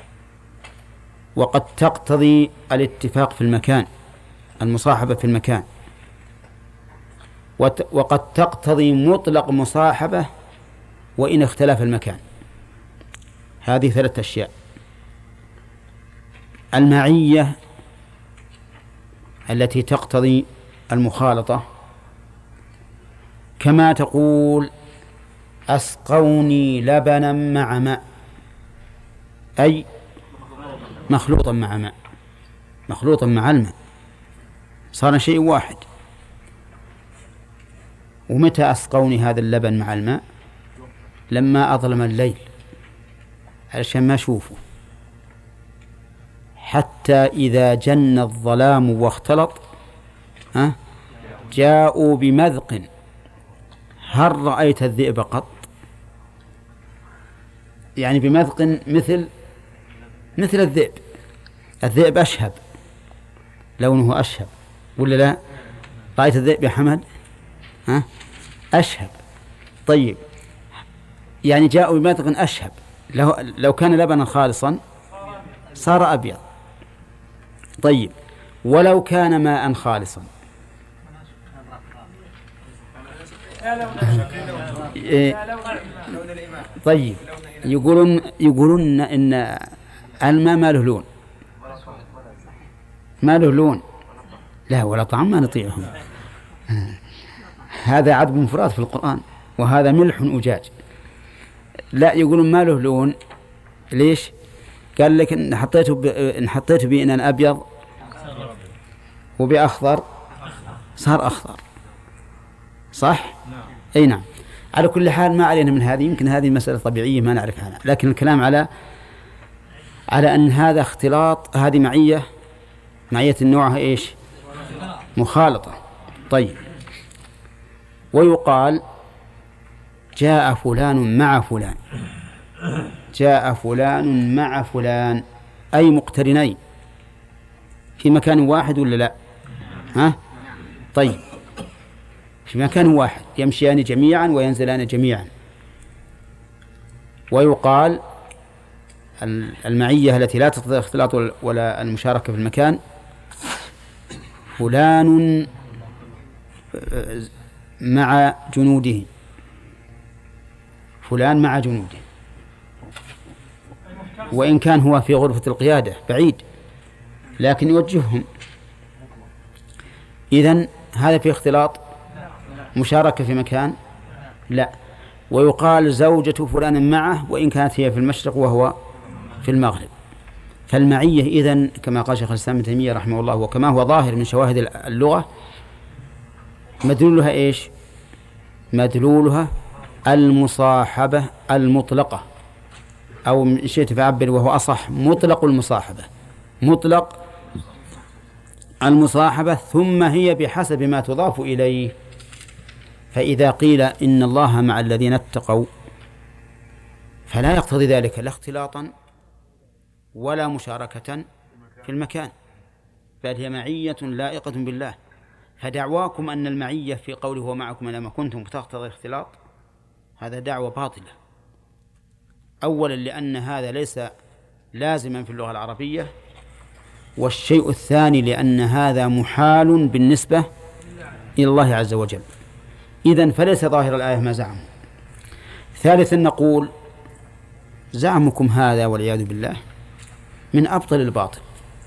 وقد تقتضي الاتفاق في المكان، المصاحبة في المكان، وقد تقتضي مطلق مصاحبة وإن اختلف المكان. هذه ثلاثة أشياء. المعية التي تقتضي المخالطة كما تقول أسقوني لبنا مع ماء، أي مخلوطا مع ماء، مخلوطا مع الماء، صار شيء واحد. ومتى أسقوني هذا اللبن مع الماء؟ لما أظلم الليل علشان ما أشوفه، حتى إذا جن الظلام واختلط ها جاءوا بمذق هل رأيت الذئب قط؟ يعني بمذق مثل مثل الذئب. الذئب أشهب، لونه أشهب ولا لا؟ رأيت الذئب يا حمد؟ ها؟ أشهب. طيب، يعني جاءوا بمذق أشهب، لو, لو كان لبنا خالصا صار أبيض. طيب، ولو كان ماء خالصا طيب، يقولون يقولون إن الماء ما له لون، ما له لون، لا ولا طعم، ما نطيعهم. هذا عذب مفرط في القرآن، وهذا ملح أجاج. لا، يقولون ما له لون. ليش؟ قال لك إن حطيته ب... إن حطيته بإنان أبيض وبأخضر صار أخضر، صح؟ أي نعم. على كل حال ما علينا من هذه، يمكن هذه مسألة طبيعية ما نعرف عنها، لكن الكلام على على أن هذا اختلاط، هذه معية، معية النوع إيش؟ مخالطة. طيب، ويقال جاء فلان مع فلان، جاء فلان مع فلان أي مقترنين في مكان واحد ولا لا؟ ها؟ طيب، في مكان واحد يمشيان جميعا وينزلان جميعا. ويقال المعية التي لا تقتضي الاختلاط ولا المشاركة في المكان فلان مع جنوده، فلان مع جنوده، وإن كان هو في غرفة القيادة بعيد لكن يوجههم. إذن هذا في اختلاط، مشاركة في مكان لا. ويقال زوجة فلان معه وإن كانت هي في المشرق وهو في المغرب. فالمعية إذن كما قال شيخ الإسلام ابن تيمية رحمه الله، وكما هو ظاهر من شواهد اللغة، مدلولها إيش؟ مدلولها المصاحبة المطلقة، أو من شئت فعبر وهو أصح مطلق المصاحبة، مطلق المصاحبة، ثم هي بحسب ما تضاف إليه. فإذا قيل إن الله مع الذين اتقوا فلا يقتضي ذلك لا اختلاطا ولا مشاركة في المكان، بل هي معية لائقة بالله. فدعواكم أن المعية في قوله هو معكم لما كنتم تقتضي الاختلاط هذا دعوة باطلة. أولا لأن هذا ليس لازما في اللغة العربية، والشيء الثاني لأن هذا محال بالنسبة إلى الله عز وجل. إذن فليس ظاهر الآية ما زعموا. ثالثا نقول زعمكم هذا والعياذ بالله من أبطل الباطل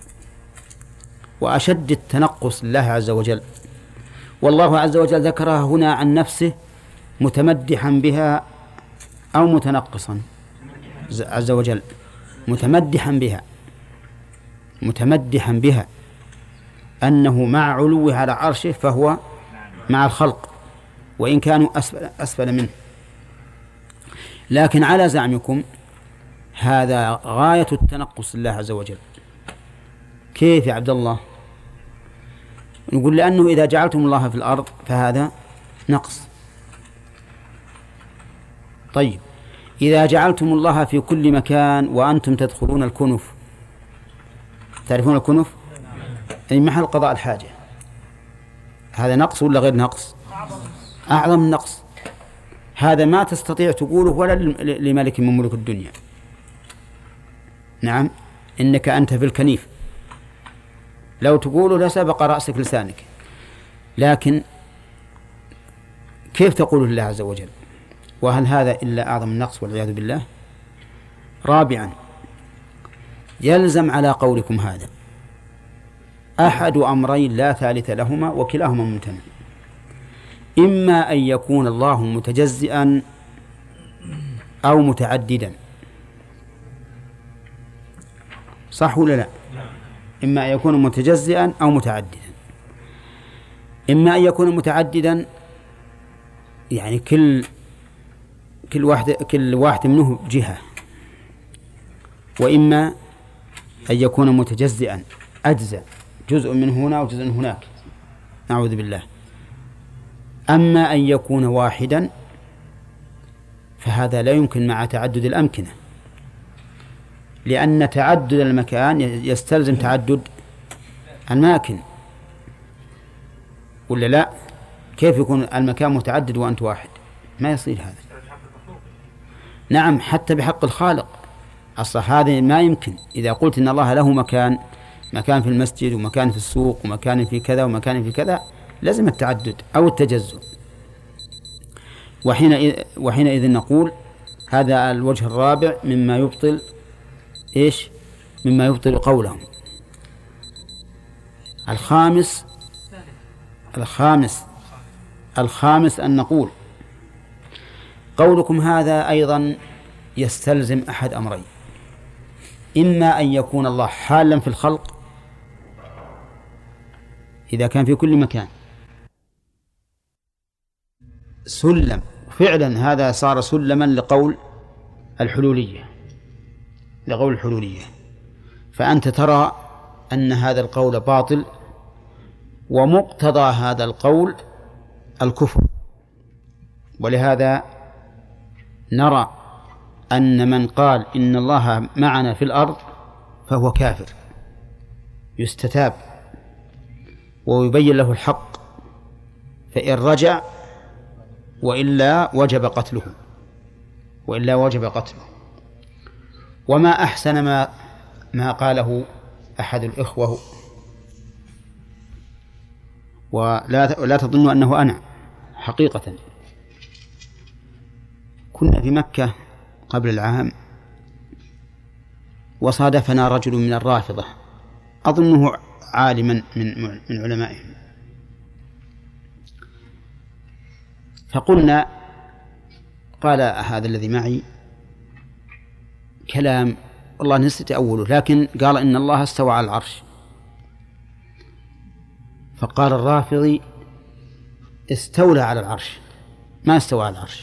وأشد التنقص لله عز وجل، والله عز وجل ذكرها هنا عن نفسه متمدحا بها أو متنقصا عز وجل، متمدحا بها متمدحا بها أنه مع علوه على عرشه فهو مع الخلق وإن كانوا أسفل, أسفل منه. لكن على زعمكم هذا غاية التنقص لله عز وجل. كيف يا عبد الله؟ نقول لأنه إذا جعلتم الله في الأرض فهذا نقص. طيب إذا جعلتم الله في كل مكان وأنتم تدخلون الكنف، تعرفون الكنف؟ أي محل قضاء الحاجة، هذا نقص ولا غير نقص؟ أعظم نقص. هذا ما تستطيع تقوله ولا لملك من ملوك الدنيا. نعم، إنك أنت في الكنيف، لو تقوله لسبق رأسك لسانك، لكن كيف تقول لله عز وجل؟ وهل هذا إلا أعظم النقص والعياذ بالله؟ رابعا يلزم على قولكم هذا أحد أمرين لا ثالث لهما وكلاهما ممتنع، إما أن يكون الله متجزئا أو متعددا، صح ولا لا؟ إما أن يكون متجزئا أو متعددا. إما أن يكون متعددا يعني كل كل واحد كل واحد منه جهة، وإما أن يكون متجزئا أجزاء، جزء من هنا وجزء من هناك، نعوذ بالله. أما أن يكون واحدا فهذا لا يمكن مع تعدد الأمكنة، لأن تعدد المكان يستلزم تعدد الأماكن، ولا لا؟ كيف يكون المكان متعدد وأنت واحد؟ ما يصير هذا. نعم، حتى بحق الخالق أصلا هذا ما يمكن. إذا قلت إن الله له مكان، مكان في المسجد ومكان في السوق ومكان في كذا ومكان في كذا، لازم التعدد أو التجزؤ. وحينئذ, وحينئذ نقول هذا الوجه الرابع مما يبطل إيش؟ مما يبطل قولهم. الخامس الخامس الخامس أن نقول قولكم هذا أيضا يستلزم أحد أمرين، إما أن يكون الله حالا في الخلق إذا كان في كل مكان سلم، فعلا هذا صار سلما لقول الحلولية لقول الحلولية فأنت ترى أن هذا القول باطل، ومقتضى هذا القول الكفر. ولهذا نرى أن من قال إن الله معنا في الأرض فهو كافر، يستتاب ويبين له الحق، فإن رجع وإلا وجب قتله وإلا وجب قتله. وما أحسن ما ما قاله أحد الإخوة، ولا لا تظن أنه أنا حقيقة. كنا في مكة قبل العام وصادفنا رجل من الرافضة أظنه عالما من من علمائهم، فقلنا قال هذا الذي معي كلام والله نسيت أوله، لكن قال إن الله استوى على العرش. فقال الرافضي استولى على العرش، ما استوى على العرش،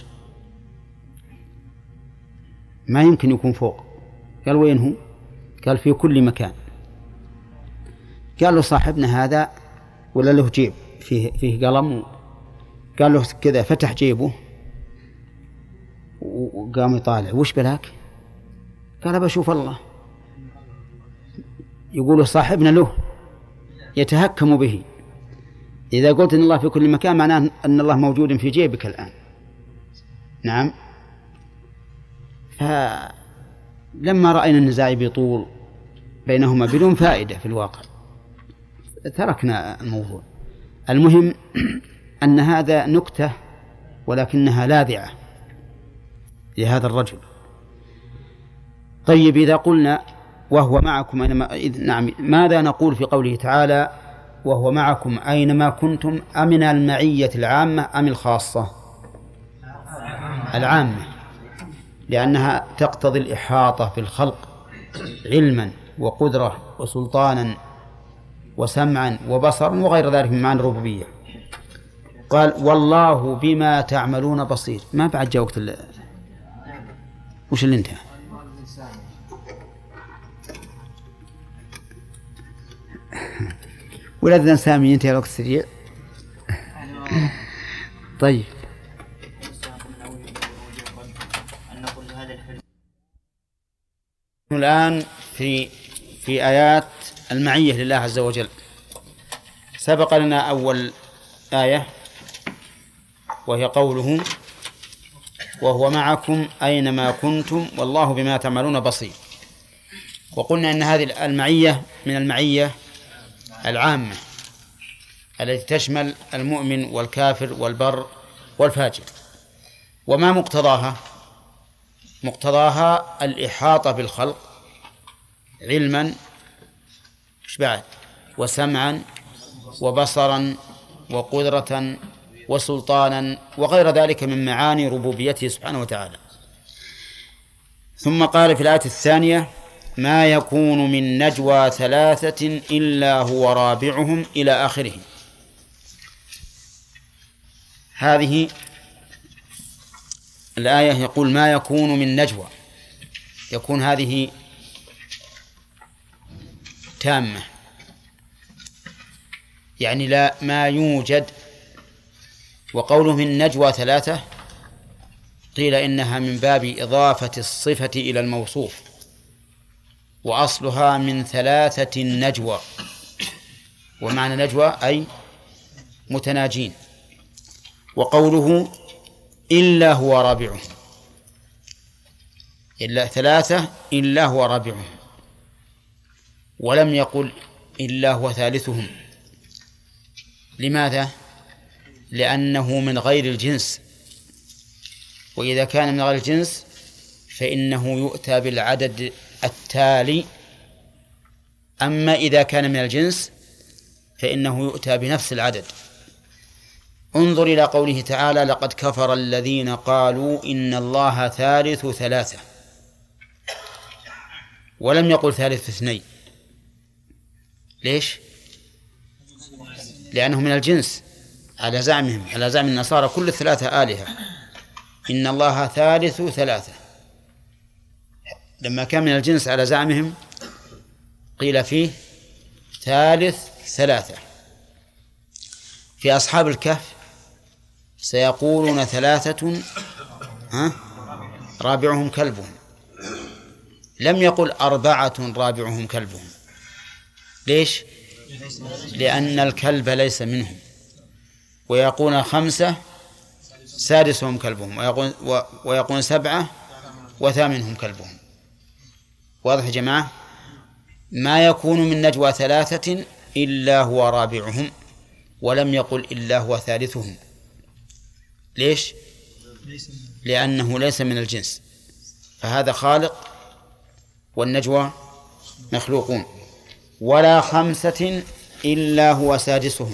ما يمكن يكون فوق. قال وين هو؟ قال في كل مكان. قال له صاحبنا هذا ولا له جيب فيه فيه قلم، قال له كذا، فتح جيبه وقام يطالع، وش بلاك؟ قال بشوف الله. يقول صاحبنا له يتهكم به، إذا قلت إن الله في كل مكان معناه أن الله موجود في جيبك الآن. نعم. فلما رأينا النزاع بطول بينهما بدون فائدة في الواقع تركنا الموضوع. المهم أن هذا نكتة ولكنها لاذعة لهذا الرجل. طيب إذا قلنا وهو معكم أينما، نعم، ماذا نقول في قوله تعالى وهو معكم أينما كنتم؟ أمن المعية العامة أم الخاصة؟ العامة، لأنها تقتضي الإحاطة بالخلق علما وقدرة وسلطانا وسمعا وبصرا وغير ذلك من معاني الربوبية. قال والله بما تعملون بصير. ما بعد جاء وقت ال... وش اللي انتهى؟ ولدنا سامي ينتهي الوقت سريع. طيب الآن في في آيات المعية لله عز وجل. سبق لنا أول آية وهي قوله وهو معكم أينما كنتم والله بما تعملون بصير. وقلنا أن هذه المعية من المعية العامة التي تشمل المؤمن والكافر والبر والفاجر. وما مقتضاها؟ مقتضاها الإحاطة بالخلق علما بعد وسمعا وبصرا وقدرة وسلطانا وغير ذلك من معاني ربوبيته سبحانه وتعالى. ثم قال في الآية الثانية ما يكون من نجوى ثلاثة إلا هو رابعهم إلى آخره. هذه الآية يقول ما يكون من نجوى، يكون هذه تامة، يعني لا ما يوجد. وقوله من نجوى ثلاثة قيل إنها من باب إضافة الصفة إلى الموصوف، وأصلها من ثلاثة نجوى، ومعنى نجوى أي متناجين. وقوله إلا هو رابعهم، إلا ثلاثة إلا هو رابعهم، ولم يقل إلا هو ثالثهم. لماذا؟ لأنه من غير الجنس، وإذا كان من غير الجنس فإنه يؤتى بالعدد التالي، أما إذا كان من الجنس فإنه يؤتى بنفس العدد. انظر إلى قوله تعالى لقد كفر الذين قالوا إن الله ثالث ثلاثة، ولم يقل ثالث اثنين. ليش؟ لأنه من الجنس على زعمهم، على زعم النصارى كل الثلاثة آلهة، إن الله ثالث ثلاثة. لما كان من الجنس على زعمهم قيل فيه ثالث ثلاثة. في أصحاب الكهف سيقولون ثلاثة ها رابعهم كلبهم، لم يقل أربعة رابعهم كلبهم. ليش؟ لأن الكلب ليس منهم. ويقول خمسة سادسهم كلبهم، ويقول, ويقول سبعة وثامنهم كلبهم. واضح يا جماعة؟ ما يكون من نجوى ثلاثة إلا هو رابعهم، ولم يقل إلا هو ثالثهم. ليش؟ لأنه ليس من الجنس، فهذا خالق والنجوى مخلوقون. ولا خمسة إلا هو سادسهم،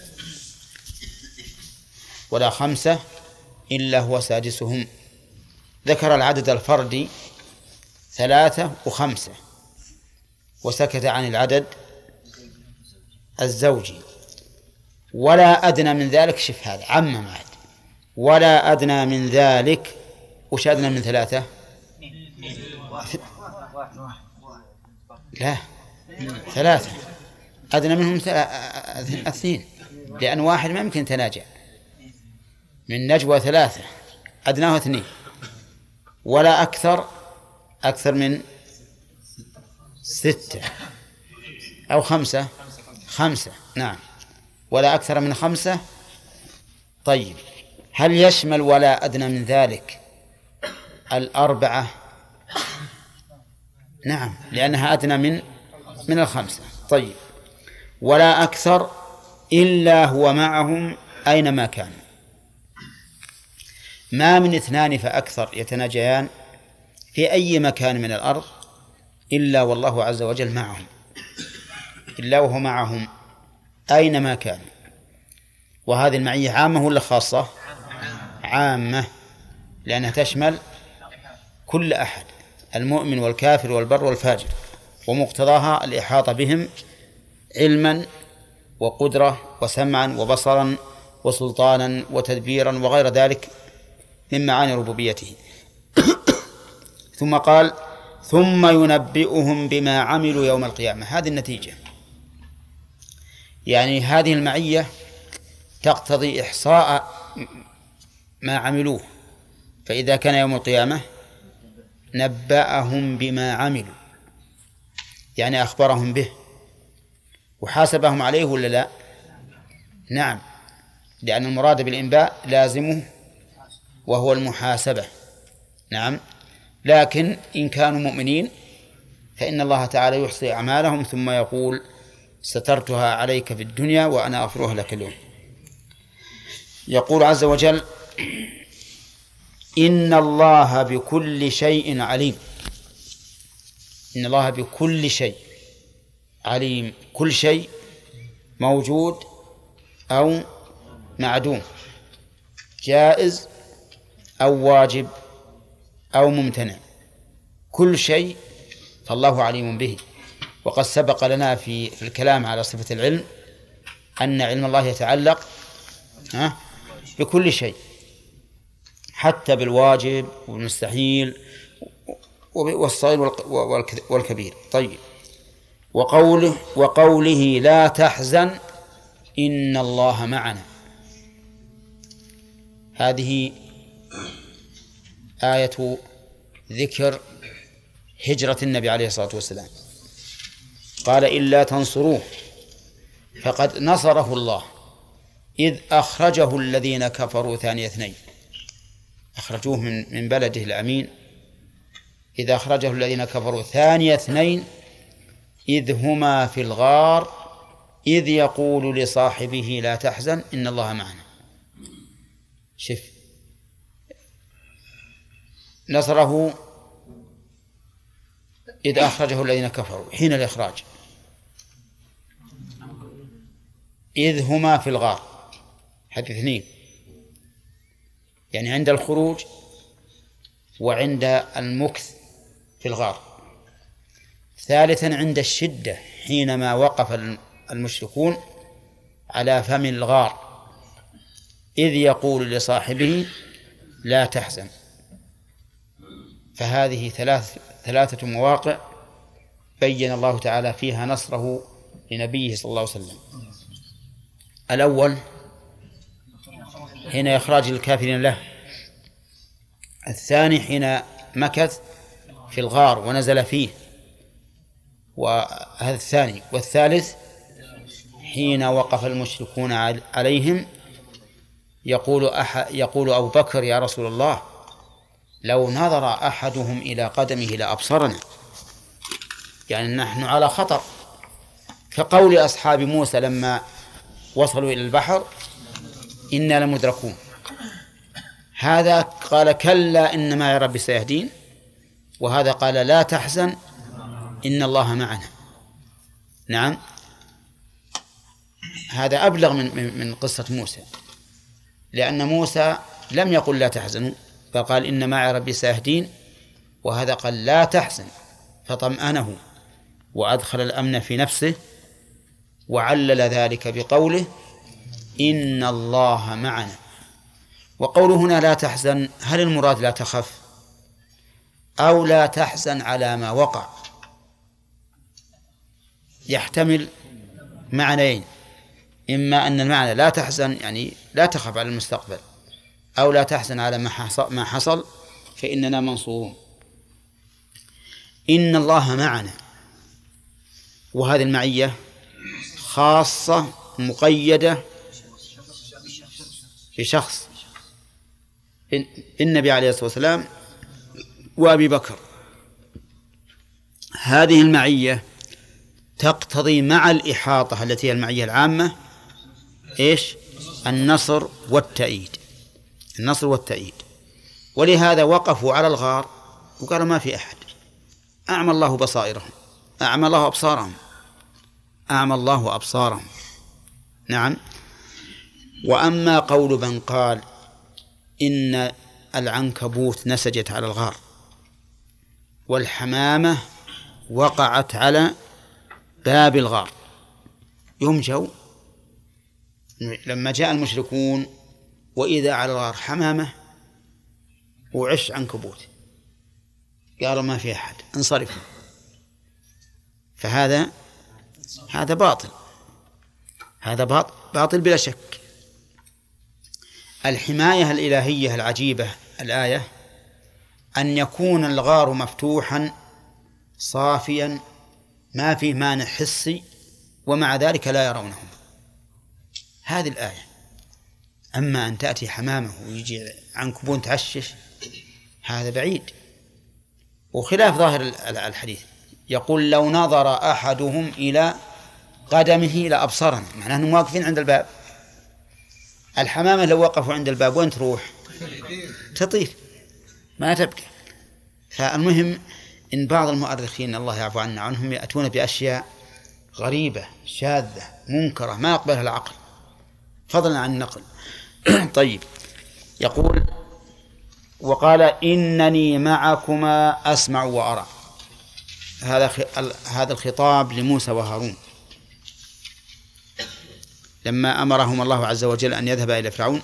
ولا خمسة إلا هو سادسهم. ذكر العدد الفردي ثلاثة وخمسة، وسكت عن العدد الزوجي. ولا أدنى من ذلك، شف هذا عم معد، ولا أدنى من ذلك. وش أدنى من ثلاثة؟ لا، ثلاثة. أدنى منهم اثنين، لأن واحد ما يمكن تناجع. من نجوى ثلاثة أدناه اثنين، ولا أكثر أكثر من ستة أو خمسة خمسة نعم، ولا أكثر من خمسة. طيب، هل يشمل ولا أدنى من ذلك الأربعة؟ نعم، لأنها أدنى من من الخمسة. طيب، ولا أكثر إلا هو معهم أينما كان. ما من اثنان فأكثر يتناجيان في أي مكان من الأرض إلا والله عز وجل معهم، إلا وهو معهم أينما كان. وهذه المعية عامة ولا خاصة؟ عامة، لأنها تشمل كل أحد، المؤمن والكافر والبر والفاجر، ومقتضاها الإحاطة بهم علما وقدرة وسمعا وبصرا وسلطانا وتدبيرا وغير ذلك من معاني ربوبيته. ثم قال ثم ينبئهم بما عملوا يوم القيامة. هذه النتيجة، يعني هذه المعية تقتضي إحصاء ما عملوه، فإذا كان يوم القيامة نبأهم بما عملوا، يعني أخبرهم به وحاسبهم عليه ولا لا؟ نعم، لأن المراد بالإنباء لازمه وهو المحاسبة. نعم، لكن إن كانوا مؤمنين فإن الله تعالى يحصي أعمالهم ثم يقول سترتها عليك في الدنيا وأنا أغفرها لك اليوم. يقول عز وجل إن الله بكل شيء عليم. إن الله بكل شيء عليم. كل شيء موجود أو معدوم، جائز أو واجب أو ممتنع، كل شيء فالله عليم به. وقد سبق لنا في في الكلام على صفة العلم أن علم الله يتعلق بكل شيء، حتى بالواجب والمستحيل والصغير والكبير. طيب، وقوله وقوله لا تحزن إن الله معنا. هذه آية ذكر هجرة النبي عليه الصلاة والسلام. قال إلا تنصروه فقد نصره الله إذ أخرجه الذين كفروا ثاني اثنين. أخرجوه من من بلده الأمين، إذ أخرجه الذين كفروا ثاني اثنين إذ هما في الغار إذ يقول لصاحبه لا تحزن إن الله معنا. شف، نصره إذ أخرجه الذين كفروا حين الإخراج، إذ هما في الغار، هذه اثنين، يعني عند الخروج وعند المكث في الغار. ثالثا عند الشدة حينما وقف المشركون على فم الغار إذ يقول لصاحبه لا تحزن. فهذه ثلاث ثلاثة مواقع بين الله تعالى فيها نصره لنبيه صلى الله عليه وسلم. الأول حين إخراج الكافرين له، الثاني حين مكث في الغار ونزل فيه، وهذا الثاني، والثالث حين وقف المشركون عليهم يقول أح يقول أبو بكر يا رسول الله لو نظر أحدهم إلى قدمه لأبصرنا، يعني نحن على خطر، كقول أصحاب موسى لما وصلوا إلى البحر إنا لمدركون. هذا قال كلا إن معي ربي سيهدين، وهذا قال لا تحزن إن الله معنا. نعم، هذا أبلغ من من قصة موسى، لأن موسى لم يقل لا تحزنوا فقال إن معي ربي سيهدين، وهذا قال لا تحزن فطمأنه وأدخل الأمن في نفسه، وعلل ذلك بقوله إن الله معنا. وقوله هنا لا تحزن، هل المراد لا تخف أو لا تحزن على ما وقع؟ يحتمل معنيين، إما أن المعنى لا تحزن يعني لا تخف على المستقبل، أو لا تحزن على ما حصل فإننا منصورون. إن الله معنا، وهذه المعية خاصة مقيدة بشخص النبي عليه الصلاة والسلام وأبي بكر. هذه المعية تقتضي مع الإحاطة التي هي المعية العامة إيش؟ النصر والتأييد، النصر والتأييد. ولهذا وقفوا على الغار وقالوا ما في أحد، أعمى الله بصائرهم، أعمى الله أبصارهم، أعمى الله أبصارهم. نعم. وأما قول من قال إن العنكبوت نسجت على الغار والحمامة وقعت على باب الغار، يوم جو لما جاء المشركون وإذا على الغار حمامة وعش عنكبوت، قالوا ما في أحد، انصرفوا. فهذا هذا باطل، هذا باطل بلا شك. الحماية الإلهية العجيبة الآية أن يكون الغار مفتوحا صافيا ما فيه مانع حسي ومع ذلك لا يرونه، هذه الآية. أما أن تأتي حمامه ويجي عنكبوت تعشش هذا بعيد. وخلاف ظاهر الحديث يقول لو نظر أحدهم إلى قدمه لأبصرنا، معناه أنهم واقفين عند الباب. الحمامة لو وقفوا عند الباب وين تروح؟ تطير ما تبقى. فالمهم إن بعض المؤرخين الله يعفو عنا عنهم يأتون بأشياء غريبة شاذة منكرة ما يقبلها العقل فضلا عن النقل. طيب، يقول وقال إنني معكما أسمع وأرى. هذا هذا الخطاب لموسى وهارون لما أمرهما الله عز وجل أن يذهبا إلى فرعون،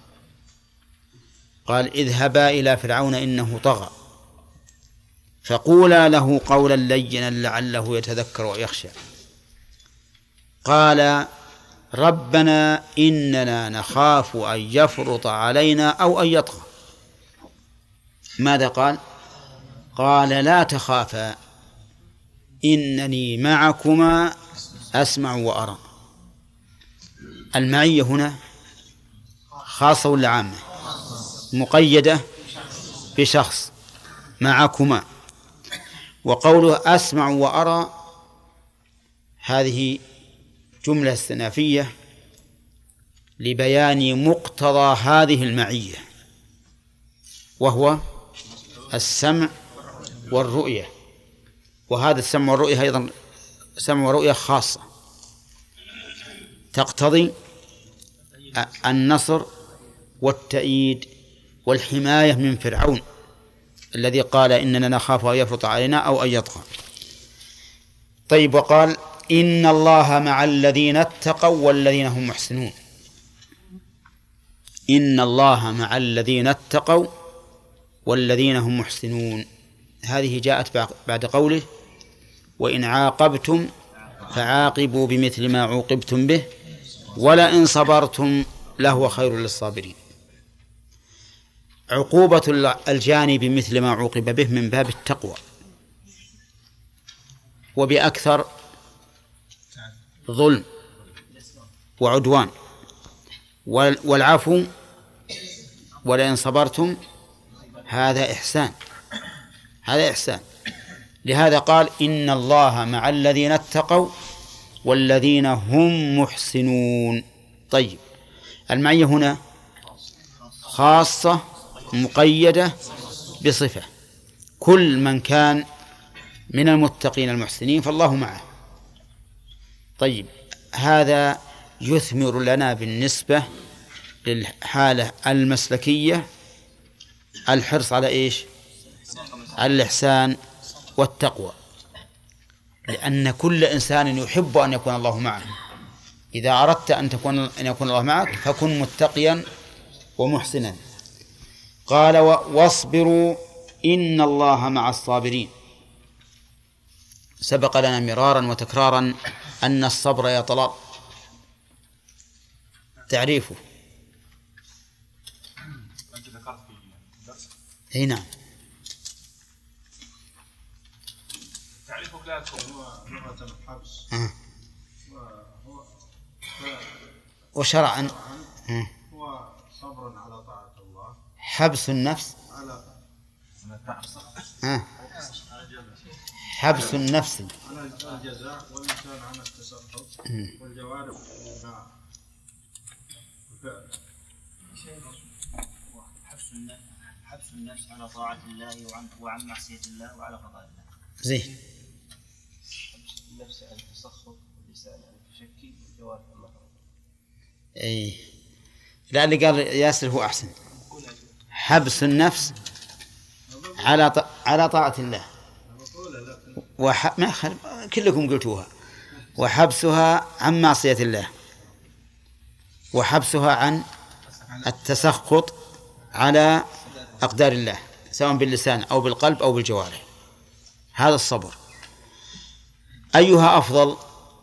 قال اذهبا إلى فرعون إنه طغى فقولا له قولا لينا لعله يتذكر ويخشى. قال ربنا إننا نخاف أن يفرط علينا أو أن يطغى. ماذا قال؟ قال لا تخافا إنني معكما أسمع وأرى. المعية هنا خاصة ولا عامة؟ مقيدة بشخص معكما. وقوله أسمع وأرى هذه جملة استئنافية لبيان مقتضى هذه المعية، وهو السمع والرؤية. وهذا السمع والرؤية أيضا سمع ورؤية خاصة تقتضي النصر والتأييد والحماية من فرعون الذي قال إننا نخاف أن يفرط علينا أو أن يطغى. طيب، وقال إن الله مع الذين اتقوا والذين هم محسنون. إن الله مع الذين اتقوا والذين هم محسنون، هذه جاءت بعد قوله وإن عاقبتم فعاقبوا بمثل ما عوقبتم به ولئن صبرتم لهو خير للصابرين. عقوبة الجاني بمثل ما عوقب به من باب التقوى، وبأكثر ظلم وعدوان، والعفو ولئن صبرتم هذا إحسان، هذا إحسان. لهذا قال إن الله مع الذين اتقوا والذين هم محسنون. طيب، المعية هنا خاصة مقيدة بصفة، كل من كان من المتقين المحسنين فالله معه. طيب، هذا يثمر لنا بالنسبة للحالة المسلكية الحرص على إيش؟ على الإحسان والتقوى، لأن كل إنسان يحب أن يكون الله معه. إذا أردت أن تكون أن يكون الله معك فكن متقيا ومحسنا. قال واصبروا إن الله مع الصابرين. سبق لنا مرارا وتكرارا أن الصبر يا طلال تعريفه. أنت ذكرت في الدرس. أي نعم. تعريفه لا يكون هو لغة الحبس. أه. وهو وشرعا هو صبر على طاعة الله، حبس النفس على أه. حبس النفس على الجزاء واللسان عن التسخط والجوارح والإباعة. حبس النفس حبس النفس على طاعة الله وعن وعن معصية الله وعلى قضاء الله. زين. حبس النفس عن التسخط واللسان عن التشكي والجوارح عن المحرم. اي لا، اللي قال ياسر هو احسن. حبس النفس على ط... على طاعة الله وح... ما خل... كلكم قلتوها. وحبسها عن معصية الله، وحبسها عن التسخط على أقدار الله سواء باللسان أو بالقلب أو بالجوارح. هذا الصبر. أيها أفضل؟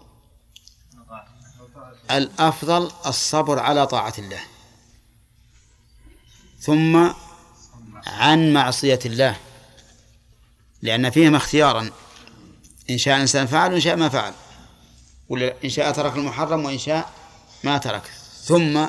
الأفضل الصبر على طاعة الله، ثم عن معصية الله، لأن فيهما اختيارا، إن شاء الإنسان فعل وإن شاء ما فعل، ولا إن شاء ترك المحرم وإن شاء ما ترك. ثم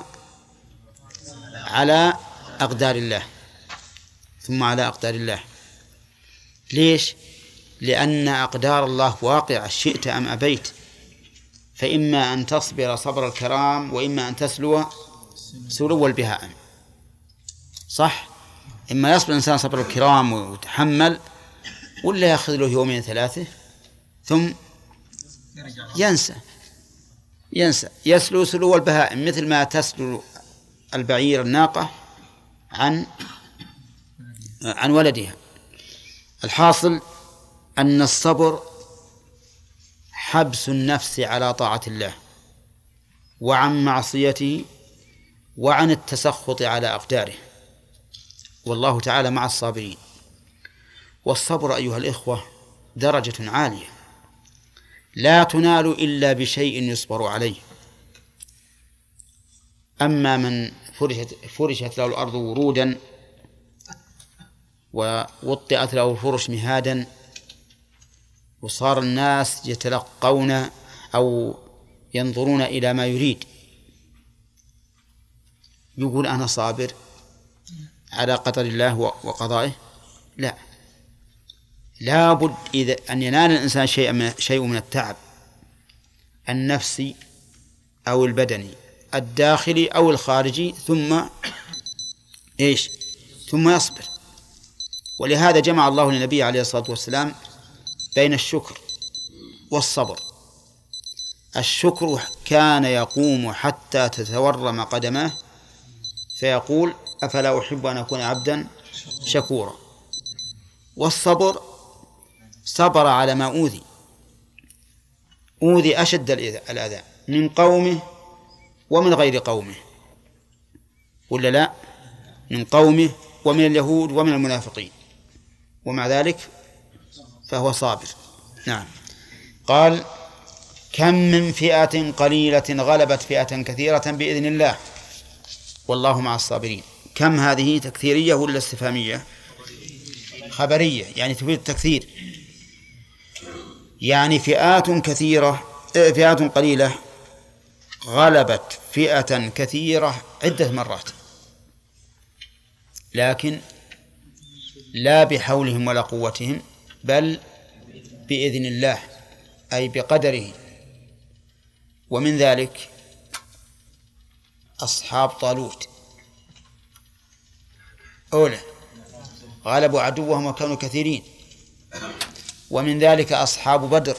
على أقدار الله، ثم على أقدار الله. ليش؟ لأن أقدار الله واقعة شئت أم أبيت، فإما أن تصبر صبر الكرام وإما أن تسلو سلو البهائم. صح؟ إما يصبر الإنسان صبر الكرام ويتحمل، ولا يأخذ له يومين ثلاثة ثم ينسى ينسى يسلو سلو البهائم، مثل ما تسلو البعير الناقة عن عن ولدها. الحاصل أن الصبر حبس النفس على طاعة الله وعن معصيته وعن التسخط على أقداره، والله تعالى مع الصابرين. والصبر أيها الإخوة درجة عالية لا تنال إلا بشيء يصبر عليه. أما من فرشت, فرشت له الأرض ورودا ووطئت له الفرش مهادا وصار الناس يتلقون أو ينظرون إلى ما يريد، يقول أنا صابر على قدر الله وقضائه؟ لا، لا بد إذا أن ينال الإنسان شيء من, شيء من التعب النفسي أو البدني الداخلي أو الخارجي، ثم إيش؟ ثم يصبر. ولهذا جمع الله للنبي عليه الصلاة والسلام بين الشكر والصبر. الشكر كان يقوم حتى تتورم قدماه فيقول أفلا أحب أن أكون عبدا شكورا. والصبر صبر على ما أوذي أوذي أشد الأذى من قومه ومن غير قومه، ولا لا؟ من قومه ومن اليهود ومن المنافقين، ومع ذلك فهو صابر. نعم. قال كم من فئة قليلة غلبت فئة كثيرة بإذن الله والله مع الصابرين. كم هذه تكثيرية ولا استفهامية؟ خبرية، يعني تفيد التكثير، يعني فئات كثيرة فئات قليلة غلبت فئة كثيرة عدة مرات، لكن لا بحولهم ولا قوتهم بل بإذن الله أي بقدره. ومن ذلك أصحاب طالوت أولى غلبوا عدوهم وكانوا كثيرين. ومن ذلك أصحاب بدر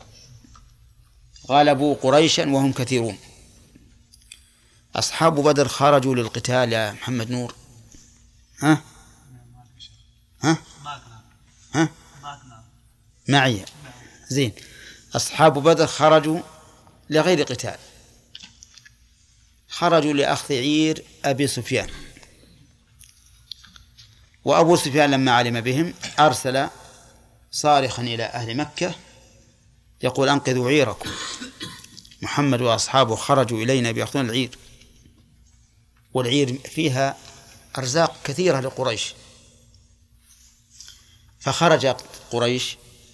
غلبوا قريشا وهم كثيرون. أصحاب بدر خرجوا للقتال يا محمد نور. ها ها ها معي زين. أصحاب بدر خرجوا لغير قتال، خرجوا لأخذ عير أبي سفيان، وأبو سفيان لما علم بهم أرسل صارخا إلى أهل مكة يقول أنقذوا عيركم، محمد وأصحابه خرجوا إلينا بيأخذون العير، والعير فيها أرزاق كثيرة لقريش. فخرج قريش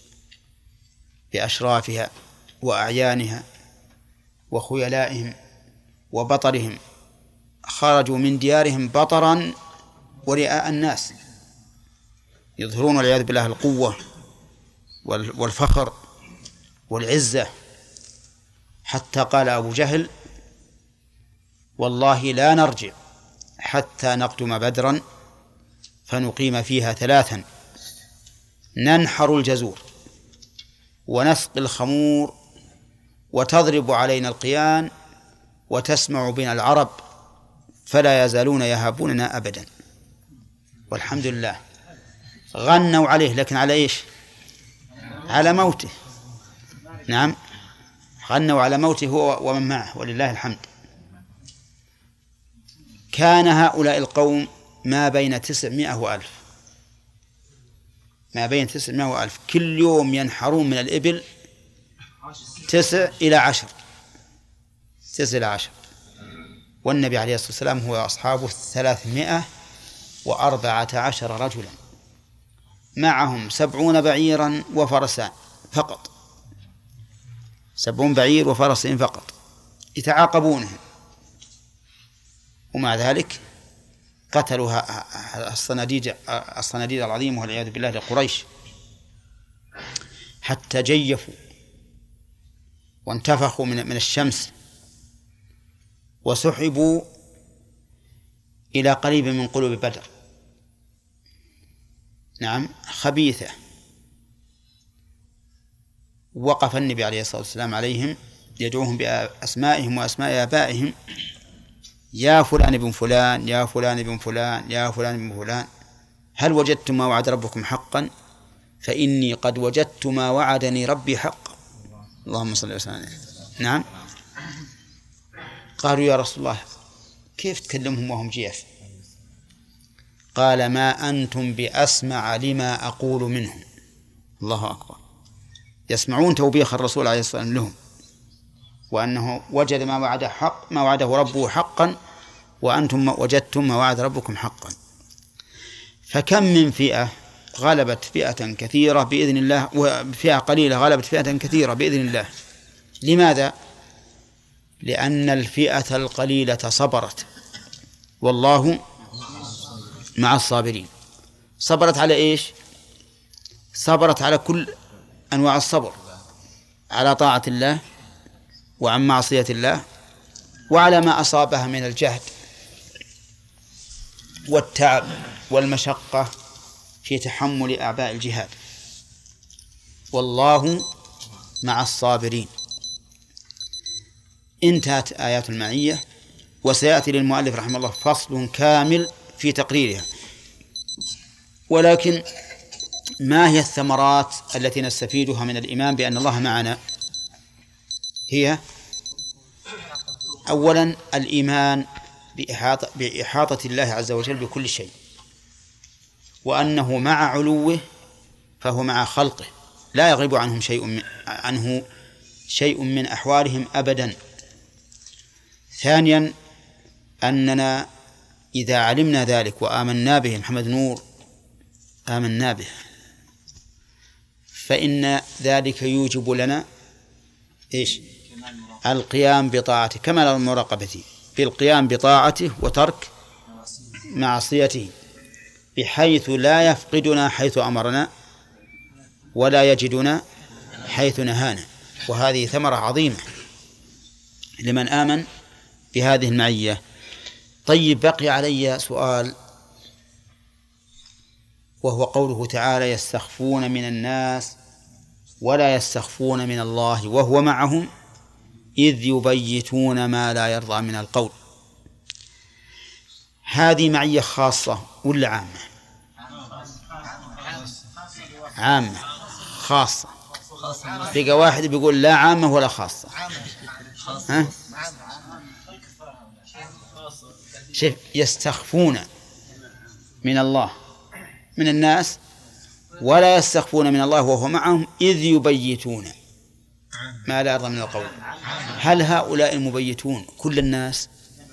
بأشرافها وأعيانها وخيلائهم وبطرهم، خرجوا من ديارهم بطرا ورئاء الناس، يظهرون والعياذ بالله القوة والفخر والعزة، حتى قال أبو جهل والله لا نرجع حتى نقدم بدرا فنقيم فيها ثلاثا ننحر الجزور ونسقي الخمور وتضرب علينا القيان وتسمع بنا العرب فلا يزالون يهابوننا أبدا. والحمد لله غنوا عليه، لكن على إيش؟ على موته. نعم، غنوا على موته هو ومن معه، ولله الحمد. كان هؤلاء القوم ما بين تسعمائة وألف، ما بين تسعمائة وألف، كل يوم ينحرون من الإبل تسع إلى عشر تسع إلى عشر والنبي عليه الصلاة والسلام هو أصحابه ثلاثمائة وأربعة عشر رجلا، معهم سبعون بعيرا وفرسان فقط، سبعون بعير وفرسين فقط يتعاقبونهم، ومع ذلك قتلوا الصناديد الصناديد العظيمة والعياذ بالله لقريش حتى جيفوا وانتفخوا من من الشمس وسحبوا إلى قريب من قلوب بدر. نعم، خبيثة. وقف النبي عليه الصلاة والسلام عليهم يدعوهم بأسمائهم وأسماء آبائهم: يا فلان بن فلان، يا فلان بن فلان، يا فلان بن فلان، هل وجدتم ما وعد ربكم حقا؟ فإني قد وجدت ما وعدني ربي حقا. اللهم صل وسلم عليه. نعم. قالوا: يا رسول الله كيف تكلمهم وهم جياف؟ قال: ما أنتم بأسمع لما أقول منهم. الله أكبر. يسمعون توبيخ الرسول عليه الصلاة والسلام لهم، وأنه وجد ما وعد حق ما وعده ربه حقا، وأنتم وجدتم ما وعد ربكم حقا. فكم من فئة غلبت فئة كثيرة بإذن الله، وفئة قليلة غلبت فئة كثيرة بإذن الله. لماذا؟ لأن الفئة القليلة صبرت، والله مع الصابرين. صبرت على إيش؟ صبرت على كل أنواع الصبر، على طاعة الله وعن معصية الله، وعلى ما أصابها من الجهد والتعب والمشقة في تحمل أعباء الجهاد. والله مع الصابرين. انتهت آيات المعية، وسيأتي للمؤلف رحمه الله فصل كامل في تقريرها. ولكن ما هي الثمرات التي نستفيدها من الإيمان بأن الله معنا؟ هي أولا الإيمان بإحاطة, بإحاطة الله عز وجل بكل شيء، وأنه مع علوه فهو مع خلقه لا يغيب عنهم شيء من عنه شيء من أحوالهم أبدا. ثانيا أننا إذا علمنا ذلك وآمنا به، محمد نور آمنا به، فإن ذلك يوجب لنا إيش؟ القيام بطاعته، كمال المراقبة بالقيام بطاعته وترك معصيته، بحيث لا يفقدنا حيث أمرنا ولا يجدنا حيث نهانا. وهذه ثمرة عظيمة لمن آمن بهذه المعية. طيب، بقي علي سؤال، وهو قوله تعالى: يستخفون من الناس ولا يستخفون من الله وهو معهم إذ يبيتون ما لا يرضى من القول. هذه معية خاصة ولا عامة؟ عامة. خاصة. بقى واحد بيقول لا عامة ولا خاصة. ها؟ شوف، يستخفون من الله من الناس ولا يستخفون من الله وهو معهم إذ يبيتون ما لا يرضى من القول. هل هؤلاء المبيتون كل الناس؟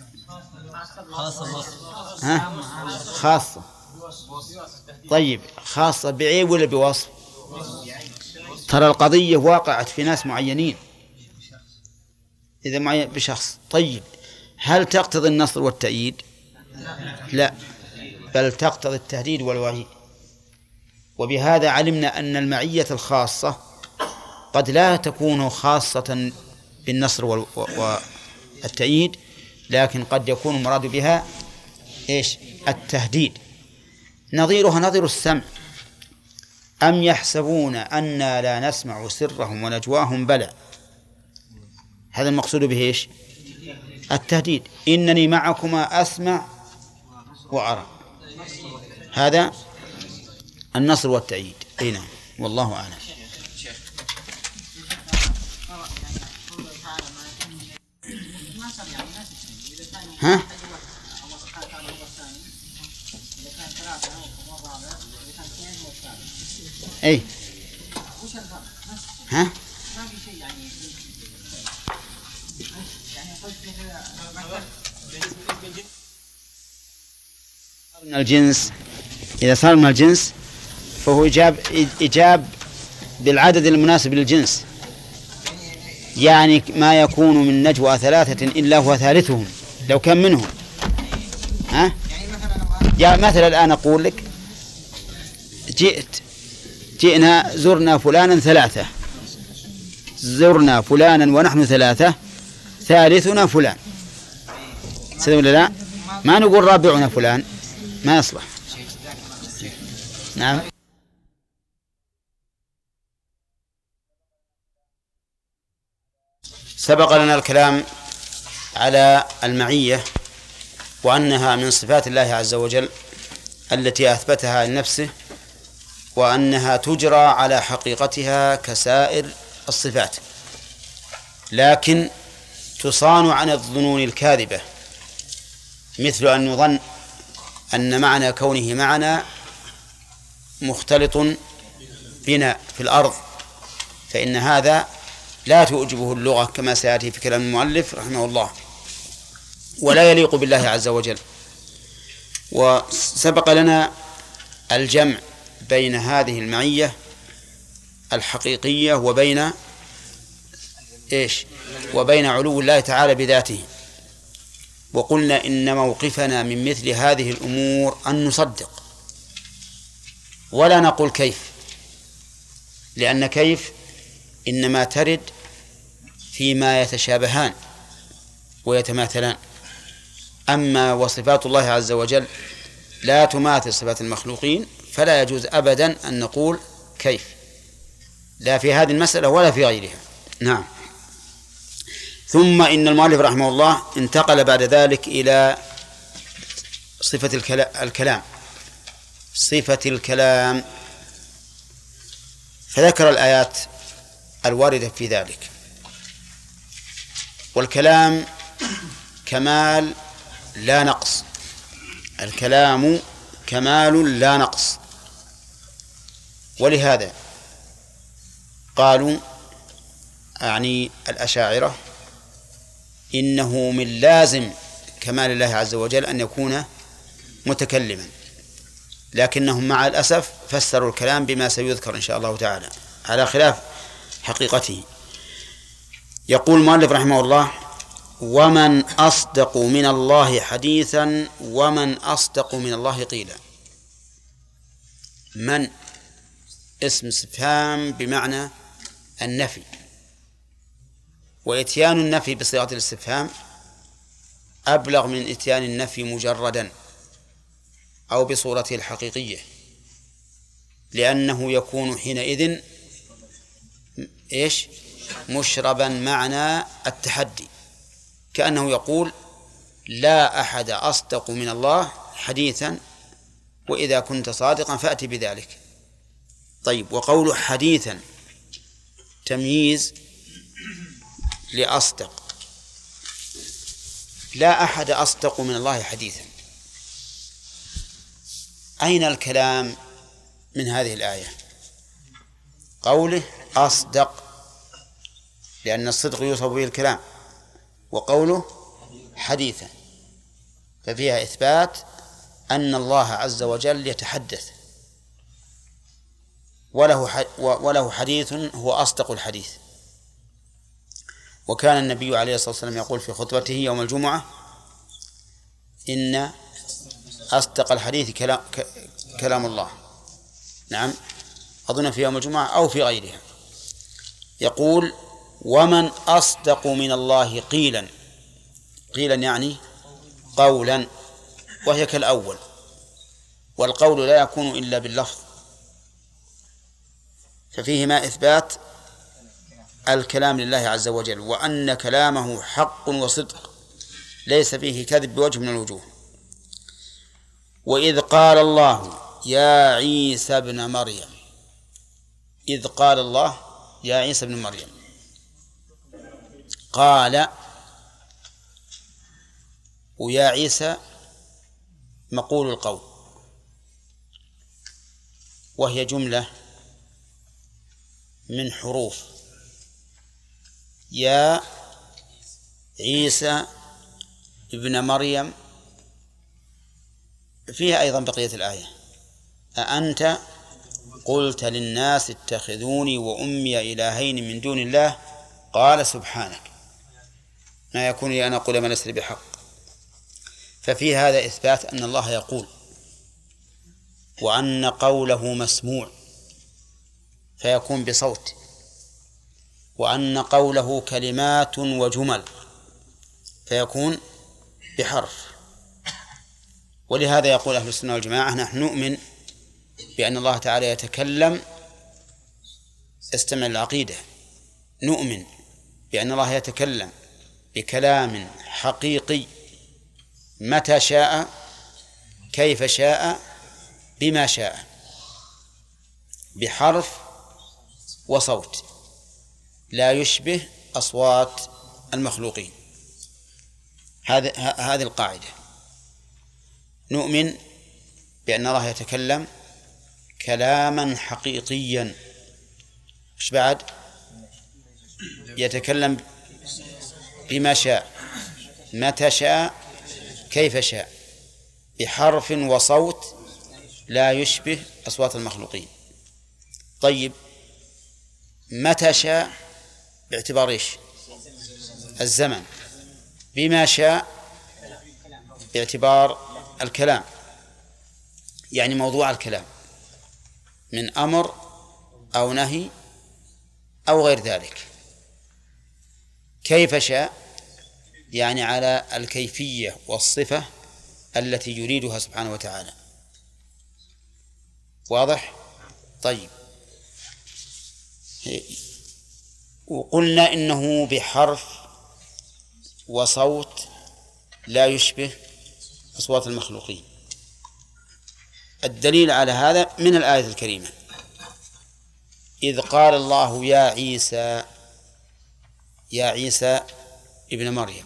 ها؟ خاصة. طيب، خاصة بعيب ولا بوصف؟ ترى القضية واقعت في ناس معينين، إذا معين بشخص. طيب، هل تقتضي النصر والتأييد؟ لا، بل تقتضي التهديد والوعيد. وبهذا علمنا أن المعية الخاصة قد لا تكون خاصة بالنصر والتأييد، لكن قد يكون المراد بها إيش؟ التهديد. نظيرها نظير السمع: أم يحسبون أنا لا نسمع سرهم ونجواهم بلى. هذا المقصود به إيش؟ التهديد. إنني معكما أسمع وأرى. هذا النصر والتأييد. أي نعم، والله أعلم. ها؟ أي ها؟ من الجنس، إذا صار من الجنس فهو إجاب إجاب بالعدد المناسب للجنس، يعني ما يكون من نجوى ثلاثة إلا هو ثالثهم لو كان منهم. ها؟ يعني مثلا الآن أقول لك: جئت جئنا زرنا فلانا ثلاثة، زرنا فلانا ونحن ثلاثة، ثالثنا فلان. سيدي ولا لا؟ ما نقول رابعنا فلان، ما يصلح. نعم. سبق لنا الكلام على المعية وأنها من صفات الله عز وجل التي أثبتها لنفسه، وأنها تجرى على حقيقتها كسائر الصفات، لكن تصان عن الظنون الكاذبة، مثل أن يظن أن معنى كونه معنا مختلط بنا في الأرض، فإن هذا لا تعجبه اللغة كما سيأتي في كلام المؤلف رحمه الله، ولا يليق بالله عز وجل. وسبق لنا الجمع بين هذه المعية الحقيقية وبين إيش؟ وبين علو الله تعالى بذاته. وقلنا إن موقفنا من مثل هذه الأمور أن نصدق ولا نقول كيف، لأن كيف إنما ترد فيما يتشابهان ويتماثلان، أما وصفات الله عز وجل لا تماثل صفات المخلوقين، فلا يجوز أبدا أن نقول كيف، لا في هذه المسألة ولا في غيرها. نعم. ثم إن المؤلف رحمه الله انتقل بعد ذلك إلى صفة الكلام، صفة الكلام، فذكر الآيات الواردة في ذلك. والكلام كمال لا نقص، الكلام كمال لا نقص. ولهذا قالوا يعني الأشاعرة إنه من لازم كمال الله عز وجل أن يكون متكلما، لكنهم مع الأسف فسروا الكلام بما سيذكر إن شاء الله تعالى على خلاف حقيقته. يقول المؤلف رحمه الله: ومن أصدق من الله حديثا ومن أصدق من الله قيلا. من اسم استفهام بمعنى النفي، وإتيان النفي بصيغة الاستفهام أبلغ من إتيان النفي مجردا أو بصورته الحقيقية، لأنه يكون حينئذ إيش؟ مشربا معنى التحدي، كأنه يقول: لا أحد أصدق من الله حديثا، وإذا كنت صادقا فأتي بذلك. طيب، وقول حديثا تمييز لأصدق، لا أحد أصدق من الله حديثا. أين الكلام من هذه الآية؟ قوله أصدق، لأن الصدق يوصف به الكلام، وقوله حديثا ففيها إثبات أن الله عز وجل يتحدث، وله وله حديث هو أصدق الحديث. وكان النبي عليه الصلاة والسلام يقول في خطبته يوم الجمعة: إن أصدق الحديث كلام, كلام الله. نعم، أظن في يوم الجمعة أو في غيرها. يقول: ومن أصدق من الله قيلا. قيلا يعني قولا، وهي كالأول، والقول لا يكون إلا باللفظ، ففيهما إثبات الكلام لله عز وجل، وأن كلامه حق وصدق ليس فيه كذب بوجه من الوجوه. وإذ قال الله يا عيسى ابن مريم، إذ قال الله يا عيسى ابن مريم، قال ويا عيسى مقول القول، وهي جملة من حروف يا عيسى ابن مريم، فيها أيضا بقية الآية أأنت قلت للناس اتخذوني وأمي إلهين من دون الله قال سبحانك ما يكون لي أن أقول ما ليس لي بحق. ففي هذا إثبات أن الله يقول، وأن قوله مسموع فيكون بصوت، وأن قوله كلمات وجمل فيكون بحرف. ولهذا يقول أهل السنة والجماعة نحن نؤمن بأن الله تعالى يتكلم، استمع العقيدة، نؤمن بأن الله يتكلم بكلام حقيقي متى شاء كيف شاء بما شاء، بحرف وصوت لا يشبه أصوات المخلوقين. هذه هذه القاعدة، نؤمن بأن الله يتكلم كلاما حقيقيا. إيش بعد؟ يتكلم بما شاء متى شاء كيف شاء بحرف وصوت لا يشبه أصوات المخلوقين. طيب متى شاء باعتبار إيش؟ الزمن. بما شاء باعتبار الكلام، يعني موضوع الكلام من أمر أو نهي أو غير ذلك. كيف شاء يعني على الكيفية والصفة التي يريدها سبحانه وتعالى. واضح؟ طيب، وقلنا إنه بحرف وصوت لا يشبه أصوات المخلوقين. الدليل على هذا من الآية الكريمة، إذ قال الله يا عيسى، يا عيسى ابن مريم،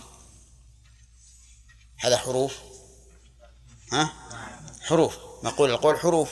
هذا حروف، ها؟ حروف، نقول القول حروف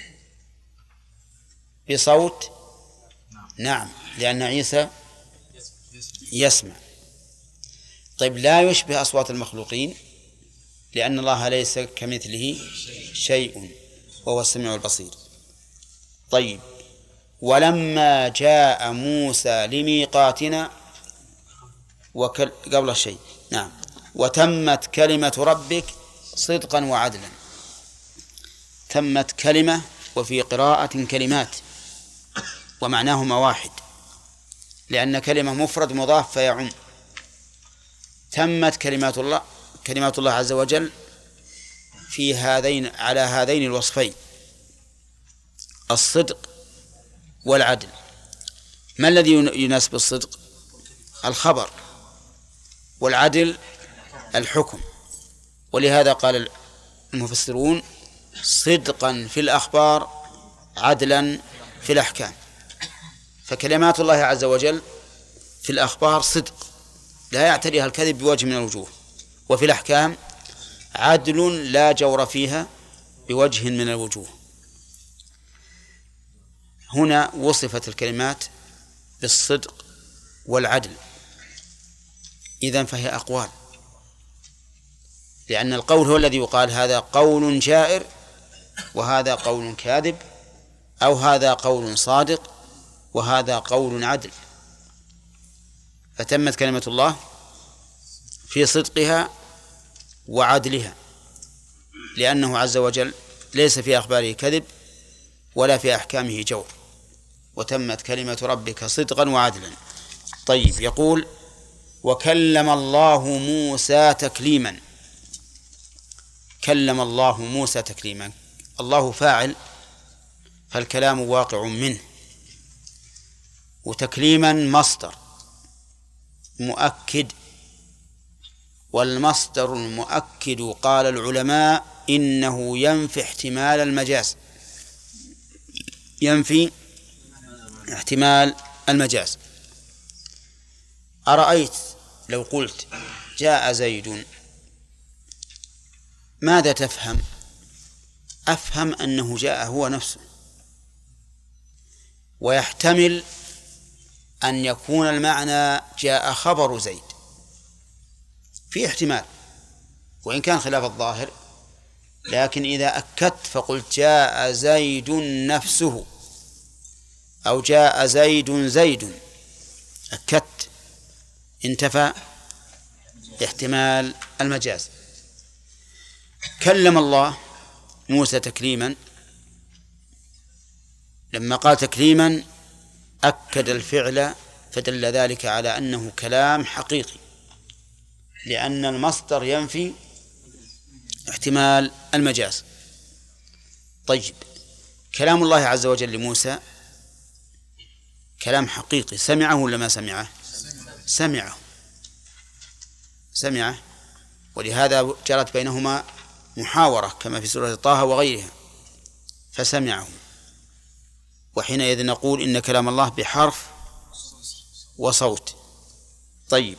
بصوت، نعم، لأن عيسى يسمع. طيب لا يشبه أصوات المخلوقين لأن الله ليس كمثله شيء وهو السميع البصير. طيب، ولما جاء موسى لميقاتنا وكل... قبل الشيء، نعم، وتمت كلمة ربك صدقا وعدلا. تمت كلمة وفي قراءة كلمات، ومعناهما واحد، لأن كلمة مفرد مضاف فيعم. تمت كلمات الله، كلمات الله عز وجل في هذين، على هذين الوصفين، الصدق والعدل. ما الذي يناسب الصدق؟ الخبر، والعدل الحكم. ولهذا قال المفسرون صدقا في الأخبار عدلا في الأحكام. فكلمات الله عز وجل في الأخبار صدق لا يعتريها الكذب بوجه من الوجوه، وفي الأحكام عدل لا جور فيها بوجه من الوجوه. هنا وصفت الكلمات بالصدق والعدل، إذن فهي أقوال، لأن القول هو الذي يقال هذا قول جائر وهذا قول كاذب، أو هذا قول صادق وهذا قول عدل. فتمت كلمة الله في صدقها وعدلها، لأنه عز وجل ليس في أخباره كذب ولا في أحكامه جور. وتمت كلمة ربك صدقا وعدلا. طيب، يقول وكلم الله موسى تكليما. كلم الله موسى تكليما، الله فاعل فالكلام واقع منه، وتكليما مصدر مؤكد، والمصدر المؤكد قال العلماء إنه ينفي احتمال المجاز، ينفي احتمال المجاز. أرأيت لو قلت جاء زيد ماذا تفهم؟ أفهم أنه جاء هو نفسه، ويحتمل أن يكون المعنى جاء خبر زيد، في احتمال وإن كان خلاف الظاهر، لكن إذا أكدت فقلت جاء زيد نفسه أو جاء زيد زيد أكدت، انتفى احتمال المجاز. كلم الله موسى تكليما، لما قال تكليما أكد الفعل فدل ذلك على أنه كلام حقيقي، لأن المصدر ينفي احتمال المجاز. طيب، كلام الله عز وجل لموسى كلام حقيقي، سمعه ولا ما سمعه؟ سمعه سمعه ولهذا جرت بينهما محاورة كما في سورة طه وغيرها، فسمعه. وحينئذ نقول إن كلام الله بحرف وصوت. طيب،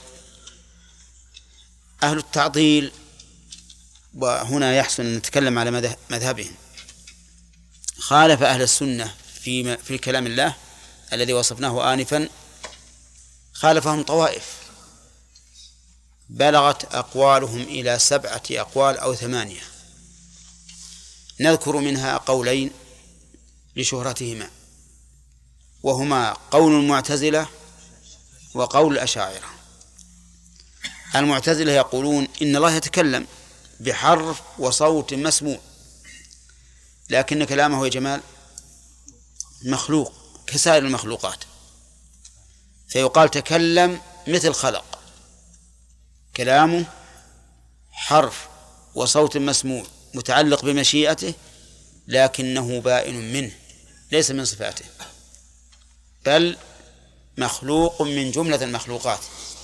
أهل التعطيل، وهنا يحسن أن نتكلم على مذهبهم، خالف أهل السنة في في كلام الله الذي وصفناه آنفا، خالفهم طوائف بلغت أقوالهم إلى سبعة أقوال أو ثمانية، نذكر منها قولين لشهرتهما، وهما قول المعتزلة وقول الأشاعرة. المعتزلة يقولون إن الله يتكلم بحرف وصوت مسموع، لكن كلامه يا جمال مخلوق كسائر المخلوقات، فيقال تكلم مثل خلق، كلامه حرف وصوت مسموع متعلق بمشيئته، لكنه بائن منه ليس من صفاته، بل مخلوق من جملة المخلوقات.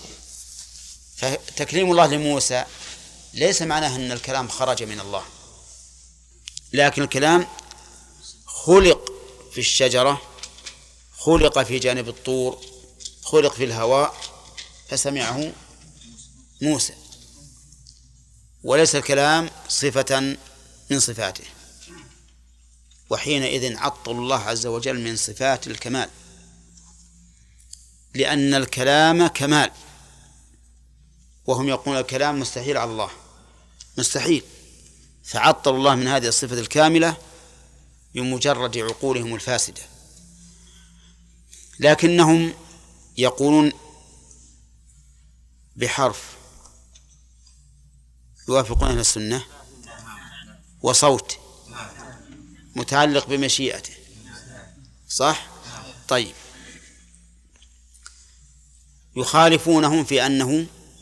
فتكليم الله لموسى ليس معناه أن الكلام خرج من الله، لكن الكلام خلق في الشجرة، خلق في جانب الطور، خلق في الهواء فسمعه موسى، وليس الكلام صفة من صفاته. وحينئذ عطل الله عز وجل من صفات الكمال، لأن الكلام كمال، وهم يقولون الكلام مستحيل على الله، مستحيل، فعطل الله من هذه الصفة الكاملة بمجرد عقولهم الفاسدة. لكنهم يقولون بحرف يوافقون أهل السنة، وصوت متعلق بمشيئته، صح؟ طيب، يخالفونهم في أنه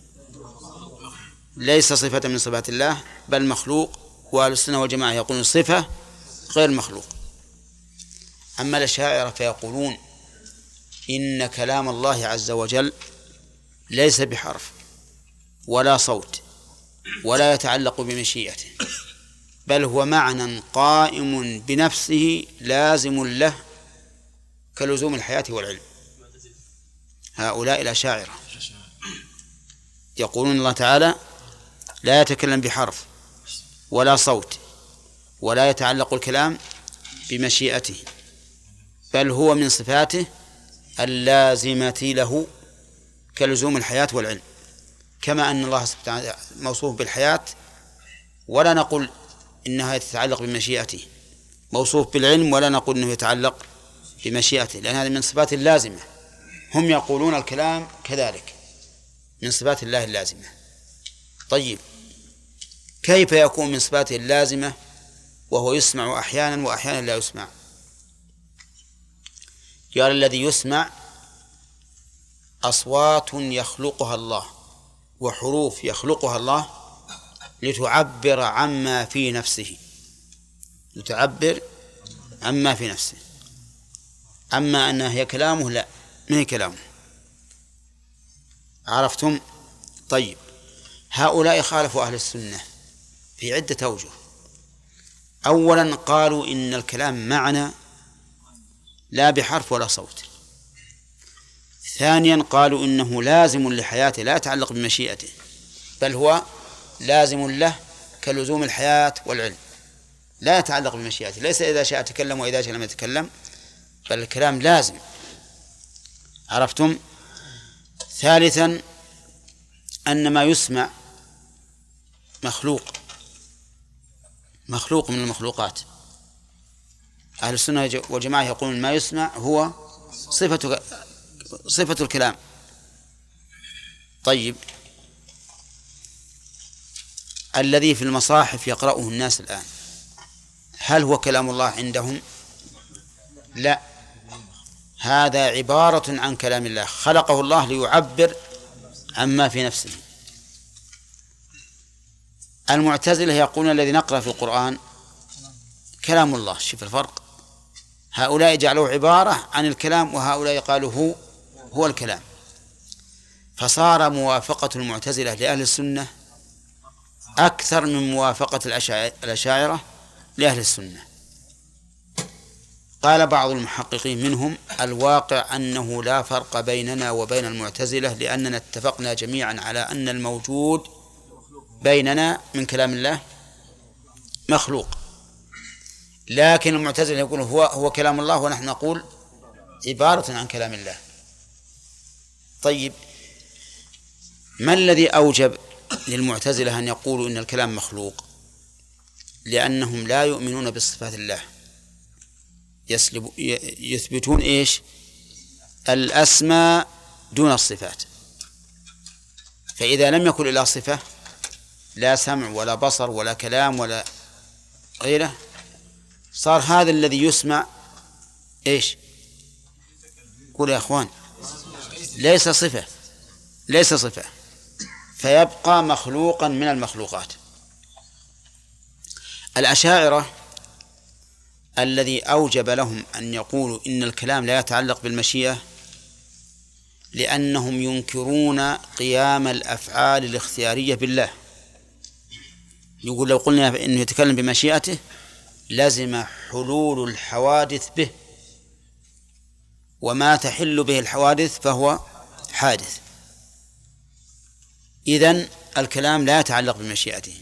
ليس صفة من صفات الله بل مخلوق، وأهل السنة والجماعة يقولون صفة غير مخلوق. أما الأشاعرة فيقولون إن كلام الله عز وجل ليس بحرف ولا صوت ولا يتعلق بمشيئته، بل هو معنى قائم بنفسه لازم له كلزوم الحياة والعلم. هؤلاء الأشاعرة يقولون الله تعالى لا يتكلم بحرف ولا صوت ولا يتعلق الكلام بمشيئته، بل هو من صفاته اللازمة له كلزوم الحياة والعلم، كما أن الله سبحانه وتعالى موصوف بالحياة ولا نقول إنها تتعلق بمشيئته، موصوف بالعلم ولا نقول إنه يتعلق بمشيئته، لأن هذا من صفات اللازمة. هم يقولون الكلام كذلك من صفات الله اللازمة. طيب، كيف يكون من صفاته اللازمة وهو يسمع أحيانا وأحيانا لا يسمع؟ قال الذي يسمع أصوات يخلقها الله وحروف يخلقها الله لتعبر عما في نفسه، لتعبر عما في نفسه. أما أنها هي كلامه لا، ما هي كلامه. عرفتم؟ طيب، هؤلاء خالفوا أهل السنة في عدة أوجه. أولا قالوا إن الكلام معنى لا بحرف ولا صوت. ثانيا قالوا إنه لازم لحياته لا يتعلق بمشيئته، بل هو لازم له كلزوم الحياة والعلم، لا يتعلق بمشيئته، ليس إذا شاء تكلم وإذا شاء لم يتكلم، بل الكلام لازم. عرفتم؟ ثالثا أن ما يسمع مخلوق، مخلوق من المخلوقات. أهل السنة والجماعة يقولون ما يسمع هو صفة صفة الكلام. طيب، الذي في المصاحف يقرأه الناس الآن هل هو كلام الله عندهم؟ لا، هذا عبارة عن كلام الله، خلقه الله ليعبر عما في نفسه. المعتزلة يقولون الذي نقرأ في القرآن كلام الله. شوف الفرق، هؤلاء جعلوه عبارة عن الكلام وهؤلاء قالوا هو هو الكلام. فصار موافقة المعتزلة لأهل السنة أكثر من موافقة الأشاعرة لأهل السنة. قال بعض المحققين منهم الواقع أنه لا فرق بيننا وبين المعتزلة، لأننا اتفقنا جميعا على أن الموجود بيننا من كلام الله مخلوق، لكن المعتزلة يقول هو هو كلام الله ونحن نقول عبارة عن كلام الله. طيب، ما الذي أوجب للمعتزلة أن يقولوا إن الكلام مخلوق؟ لأنهم لا يؤمنون بصفات الله، يسلب يثبتون إيش؟ الأسماء دون الصفات. فإذا لم يكن إلا صفة، لا سمع ولا بصر ولا كلام ولا غيره، صار هذا الذي يسمع إيش؟ قول يا أخوان، ليس صفة، ليس صفة، فيبقى مخلوقا من المخلوقات. الأشاعرة الذي أوجب لهم أن يقولوا إن الكلام لا يتعلق بالمشيئة لأنهم ينكرون قيام الأفعال الاختيارية بالله. يقول لو قلنا إنه يتكلم بمشيئته لازم حلول الحوادث به، وما تحل به الحوادث فهو حادث. إذن الكلام لا يتعلق بمشيئته،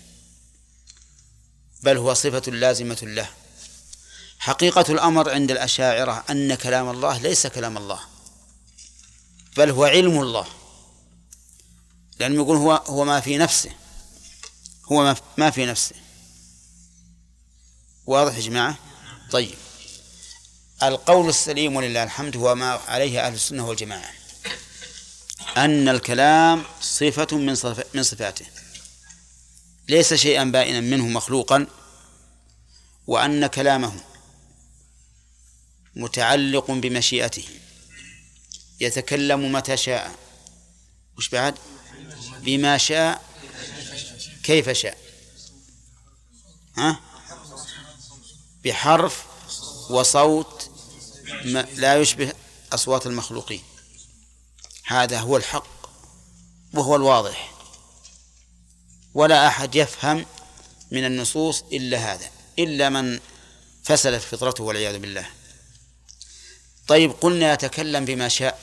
بل هو صفة لازمة له. حقيقة الأمر عند الأشاعرة أن كلام الله ليس كلام الله، بل هو علم الله، لأنه يقول هو هو ما في نفسه، هو ما في نفسه. واضح يا جماعة؟ طيب، القول السليم ولله الحمد هو ما عليه أهل السنة والجماعة، أن الكلام صفة من صف من صفاته، ليس شيئا بائنا منه مخلوقا، وأن كلامه متعلق بمشيئته، يتكلم متى شاء، وش بعد؟ بما شاء كيف شاء، ها؟ بحرف وصوت لا يشبه أصوات المخلوقين. هذا هو الحق وهو الواضح، ولا أحد يفهم من النصوص إلا هذا، إلا من فسدت فطرته والعياذ بالله. طيب، قلنا يتكلم بما شاء،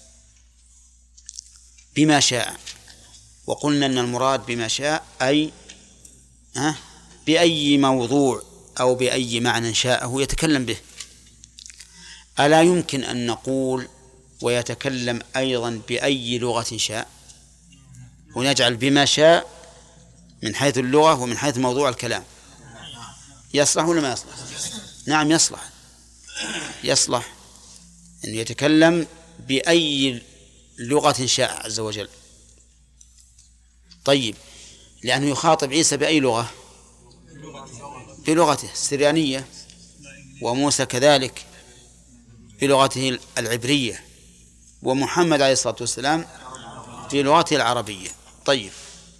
بما شاء، وقلنا أن المراد بما شاء أي أه بأي موضوع أو بأي معنى شاءه يتكلم به. ألا يمكن أن نقول ويتكلم أيضا بأي لغة شاء، ونجعل بما شاء من حيث اللغة ومن حيث موضوع الكلام؟ يصلح ولا ما يصلح؟ نعم يصلح، يصلح أن يتكلم بأي لغة شاء عز وجل. طيب، لأنه يخاطب عيسى بأي لغة؟ بلغته السريانية، وموسى كذلك بلغته العبرية. ومحمد عليه الصلاة والسلام في لغته العربية. طيب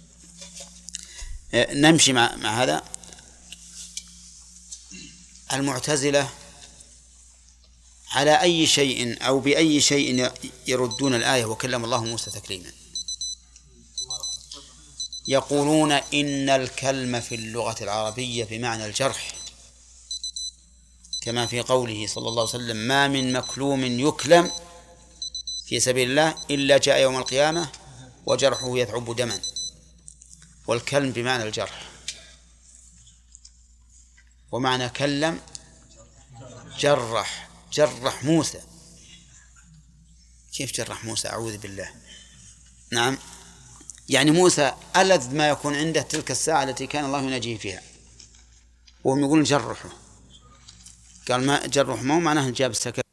نمشي مع, مع هذا. المعتزلة على أي شيء أو بأي شيء يردون الآية وكلم الله موسى تكليما؟ يقولون إن الكلمة في اللغة العربية بمعنى الجرح، كما في قوله صلى الله عليه وسلم: ما من مكلوم يكلم في سبيل الله إلا جاء يوم القيامة وجرحه يثعب دما. والكلم بمعنى الجرح، ومعنى كلم جرح، جرح موسى. كيف جرح موسى؟ أعوذ بالله. نعم، يعني موسى ألذ ما يكون عنده تلك الساعة التي كان الله يناجيه فيها، وهم يقولون جرحه. قال ما جرح، ما معناه جاب السكر.